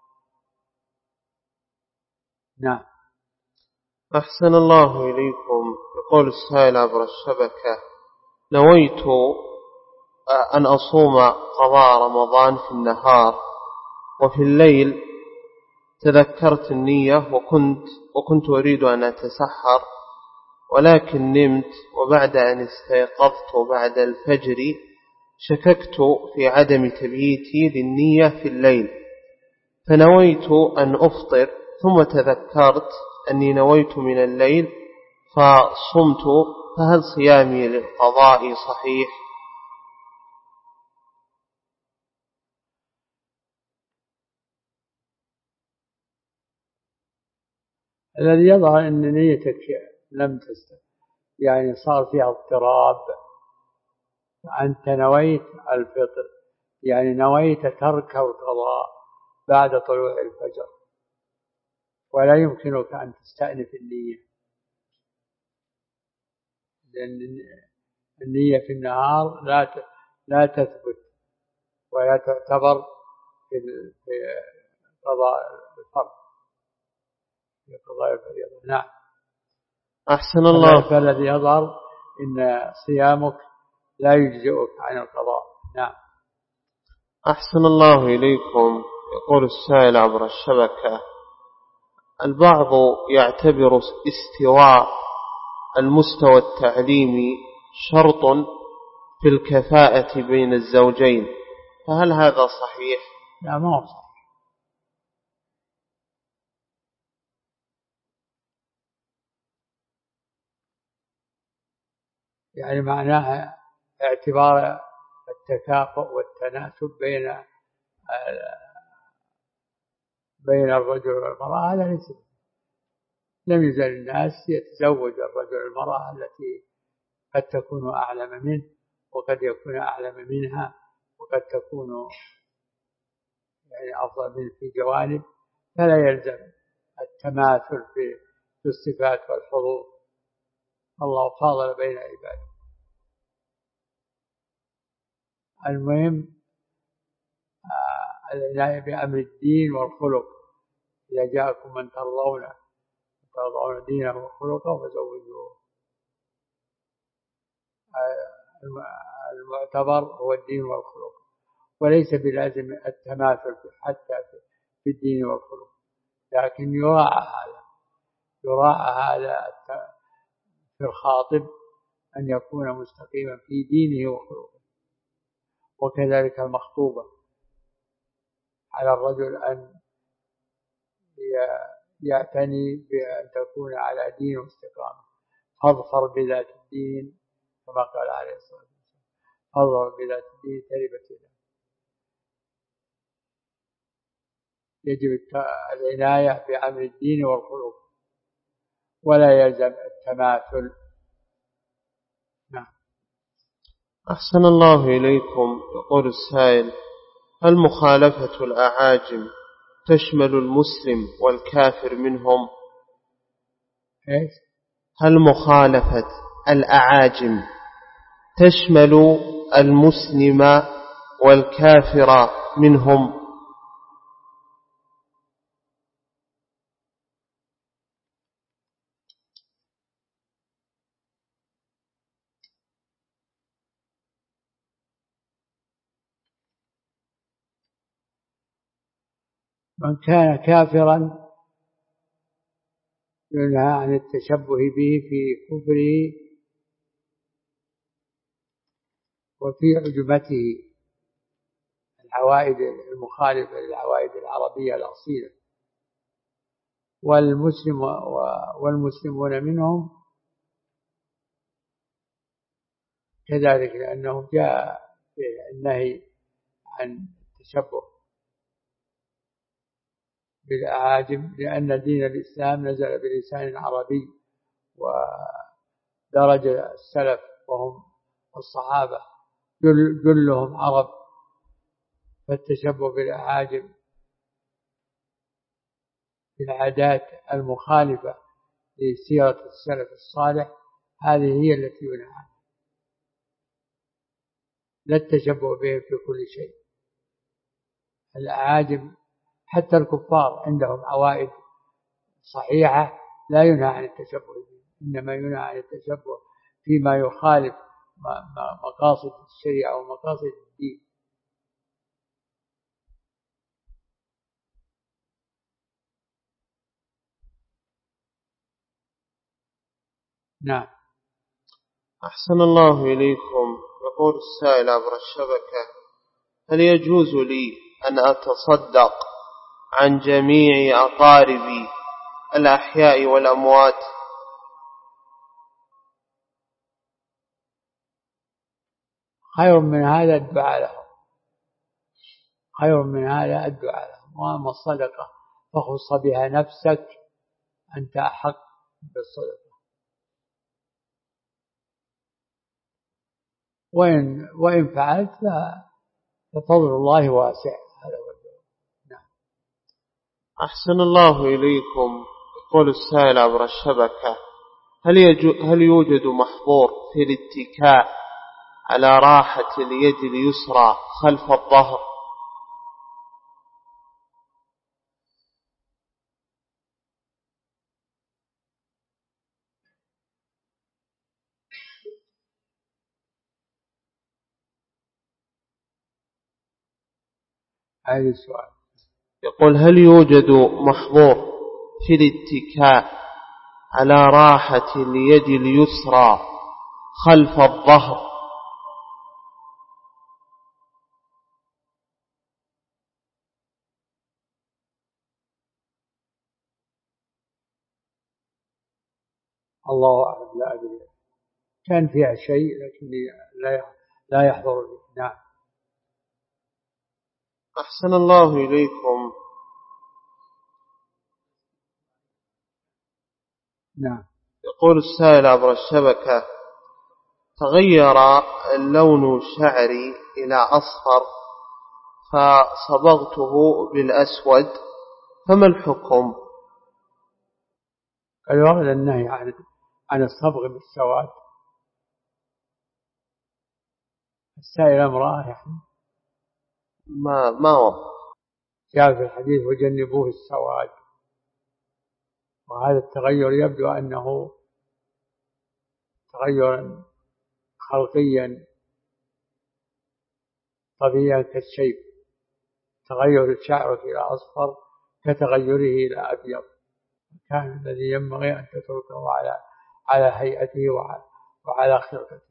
نعم. أحسن الله إليكم. يقول السائل عبر الشبكة: نويت أن أصوم قضاء رمضان في النهار، وفي الليل تذكرت النية وكنت أريد أن أتسحر، ولكن نمت، وبعد أن استيقظت بعد الفجر شككت في عدم تبييتي للنية في الليل، فنويت أن أفطر، ثم تذكرت أني نويت من الليل فصمت، فهل صيامي للقضاء صحيح؟ الذي يظهر أن نيتك لم يعني صار فيها اضطراب، أنت نويت الفطر، يعني نويت ترك القضاء بعد طلوع الفجر، ولا يمكنك أن تستأنف النية، لأن النية في النهار لا تثبت ولا تعتبر في قضاء الفرض، في قضاء الفريضة. نعم. أحسن الله. فالذي يظهر إن صيامك لا يجزئك عن القضاء. نعم. أحسن الله إليكم. يقول السائل عبر الشبكة: البعض يعتبر استواء المستوى التعليمي شرط في الكفاءة بين الزوجين، فهل هذا صحيح؟ لا، ما هو صحيح. يعني معناها اعتبار التكافؤ والتناسب بين الرجل والمرأة، هذا ليس. لم يزل الناس يتزوج الرجل المرأة التي قد تكون أعلم منه، وقد يكون أعلم منها، وقد تكون يعني أفضل منه في جوانب، فلا يلزم التماثل في الصفات والحضور. الله فاضل بين عباده. المهم العناية بأمر الدين والخلق. إذا جاءكم من ترضون دينه وخلقه فزوجوه. المعتبر هو الدين والخلق، وليس بلازم التماثل حتى في الدين والخلق، لكن يراعى هذا في الخاطب أن يكون مستقيما في دينه وخلقه. وكذلك المخطوبة على الرجل أن يعتني بأن تكون على دين واستقامة. فاظفر بذات الدين، كما قال عليه الصلاة والسلام: فاظفر بذات الدين تربت يداك. يجب العناية بأمر الدين والخلق، ولا يلزم التماثل. نعم. أحسن الله إليكم. يقول السائل: هل مخالفة الأعاجم تشمل المسلم والكافر منهم؟ إيش؟ هل مخالفة الأعاجم تشمل المسلم والكافر منهم؟ من كان كافرا ينهى عن التشبه به في كفره وفي عجمته العوائد المخالفة للعوائد العربية الأصيلة، والمسلمون منهم كذلك، لأنه جاء النهي عن التشبه بالأعاجم، لأن دين الإسلام نزل بلسان عربي، ودرج السلف وهم الصحابة جلهم عرب، فالتشبه بالأعاجم بالعادات المخالفة لسيرة السلف الصالح هذه هي التي ينهى عنها، لا التشبه بهم في كل شيء. الأعاجم حتى الكفار عندهم عوائد صحيحة لا ينهى عن التشبه بهم، إنما ينهى عن التشبه فيما يخالف مقاصد الشريعة ومقاصد الدين. نعم. أحسن الله إليكم. يقول السائل عبر الشبكة: هل يجوز لي أن أتصدق عن جميع أقاربي الأحياء والأموات؟ خير من هذا الدعاء لهم، خير من هذا الدعاء لهم. وأما الصدقة فخص بها نفسك، أنت أحق بالصدقة. وإن فعلت ففضل الله واسع. هذا هو الجواب. نعم. أحسن الله إليكم. يقول السائل عبر الشبكة: هل يوجد محظور في الاتكاء على راحة اليد اليسرى خلف الظهر؟ هذا السؤال. يقول: هل يوجد محظور في الاتكاء على راحة اليد اليسرى خلف الظهر؟ الله أعلم، لا أدري، كان فيها شيء لكن لا يحضر لي. نعم. أحسن الله إليكم. نعم. يقول السائل عبر الشبكة: تغير اللون شعري إلى أصفر فصبغته بالأسود، فما الحكم؟ قد ورد النهي عن الصبغ بالسواد. السائل امرأة يعني ما وضع جاء في الحديث: وجنبوه السواد. وهذا التغير يبدو أنه تغيرا خلقيا طبيعيا كالشيب، تغير الشعر إلى أصفر كتغيره إلى أبيض، كان الذي ينبغي أن تتركه على هيئته وعلى خلقته.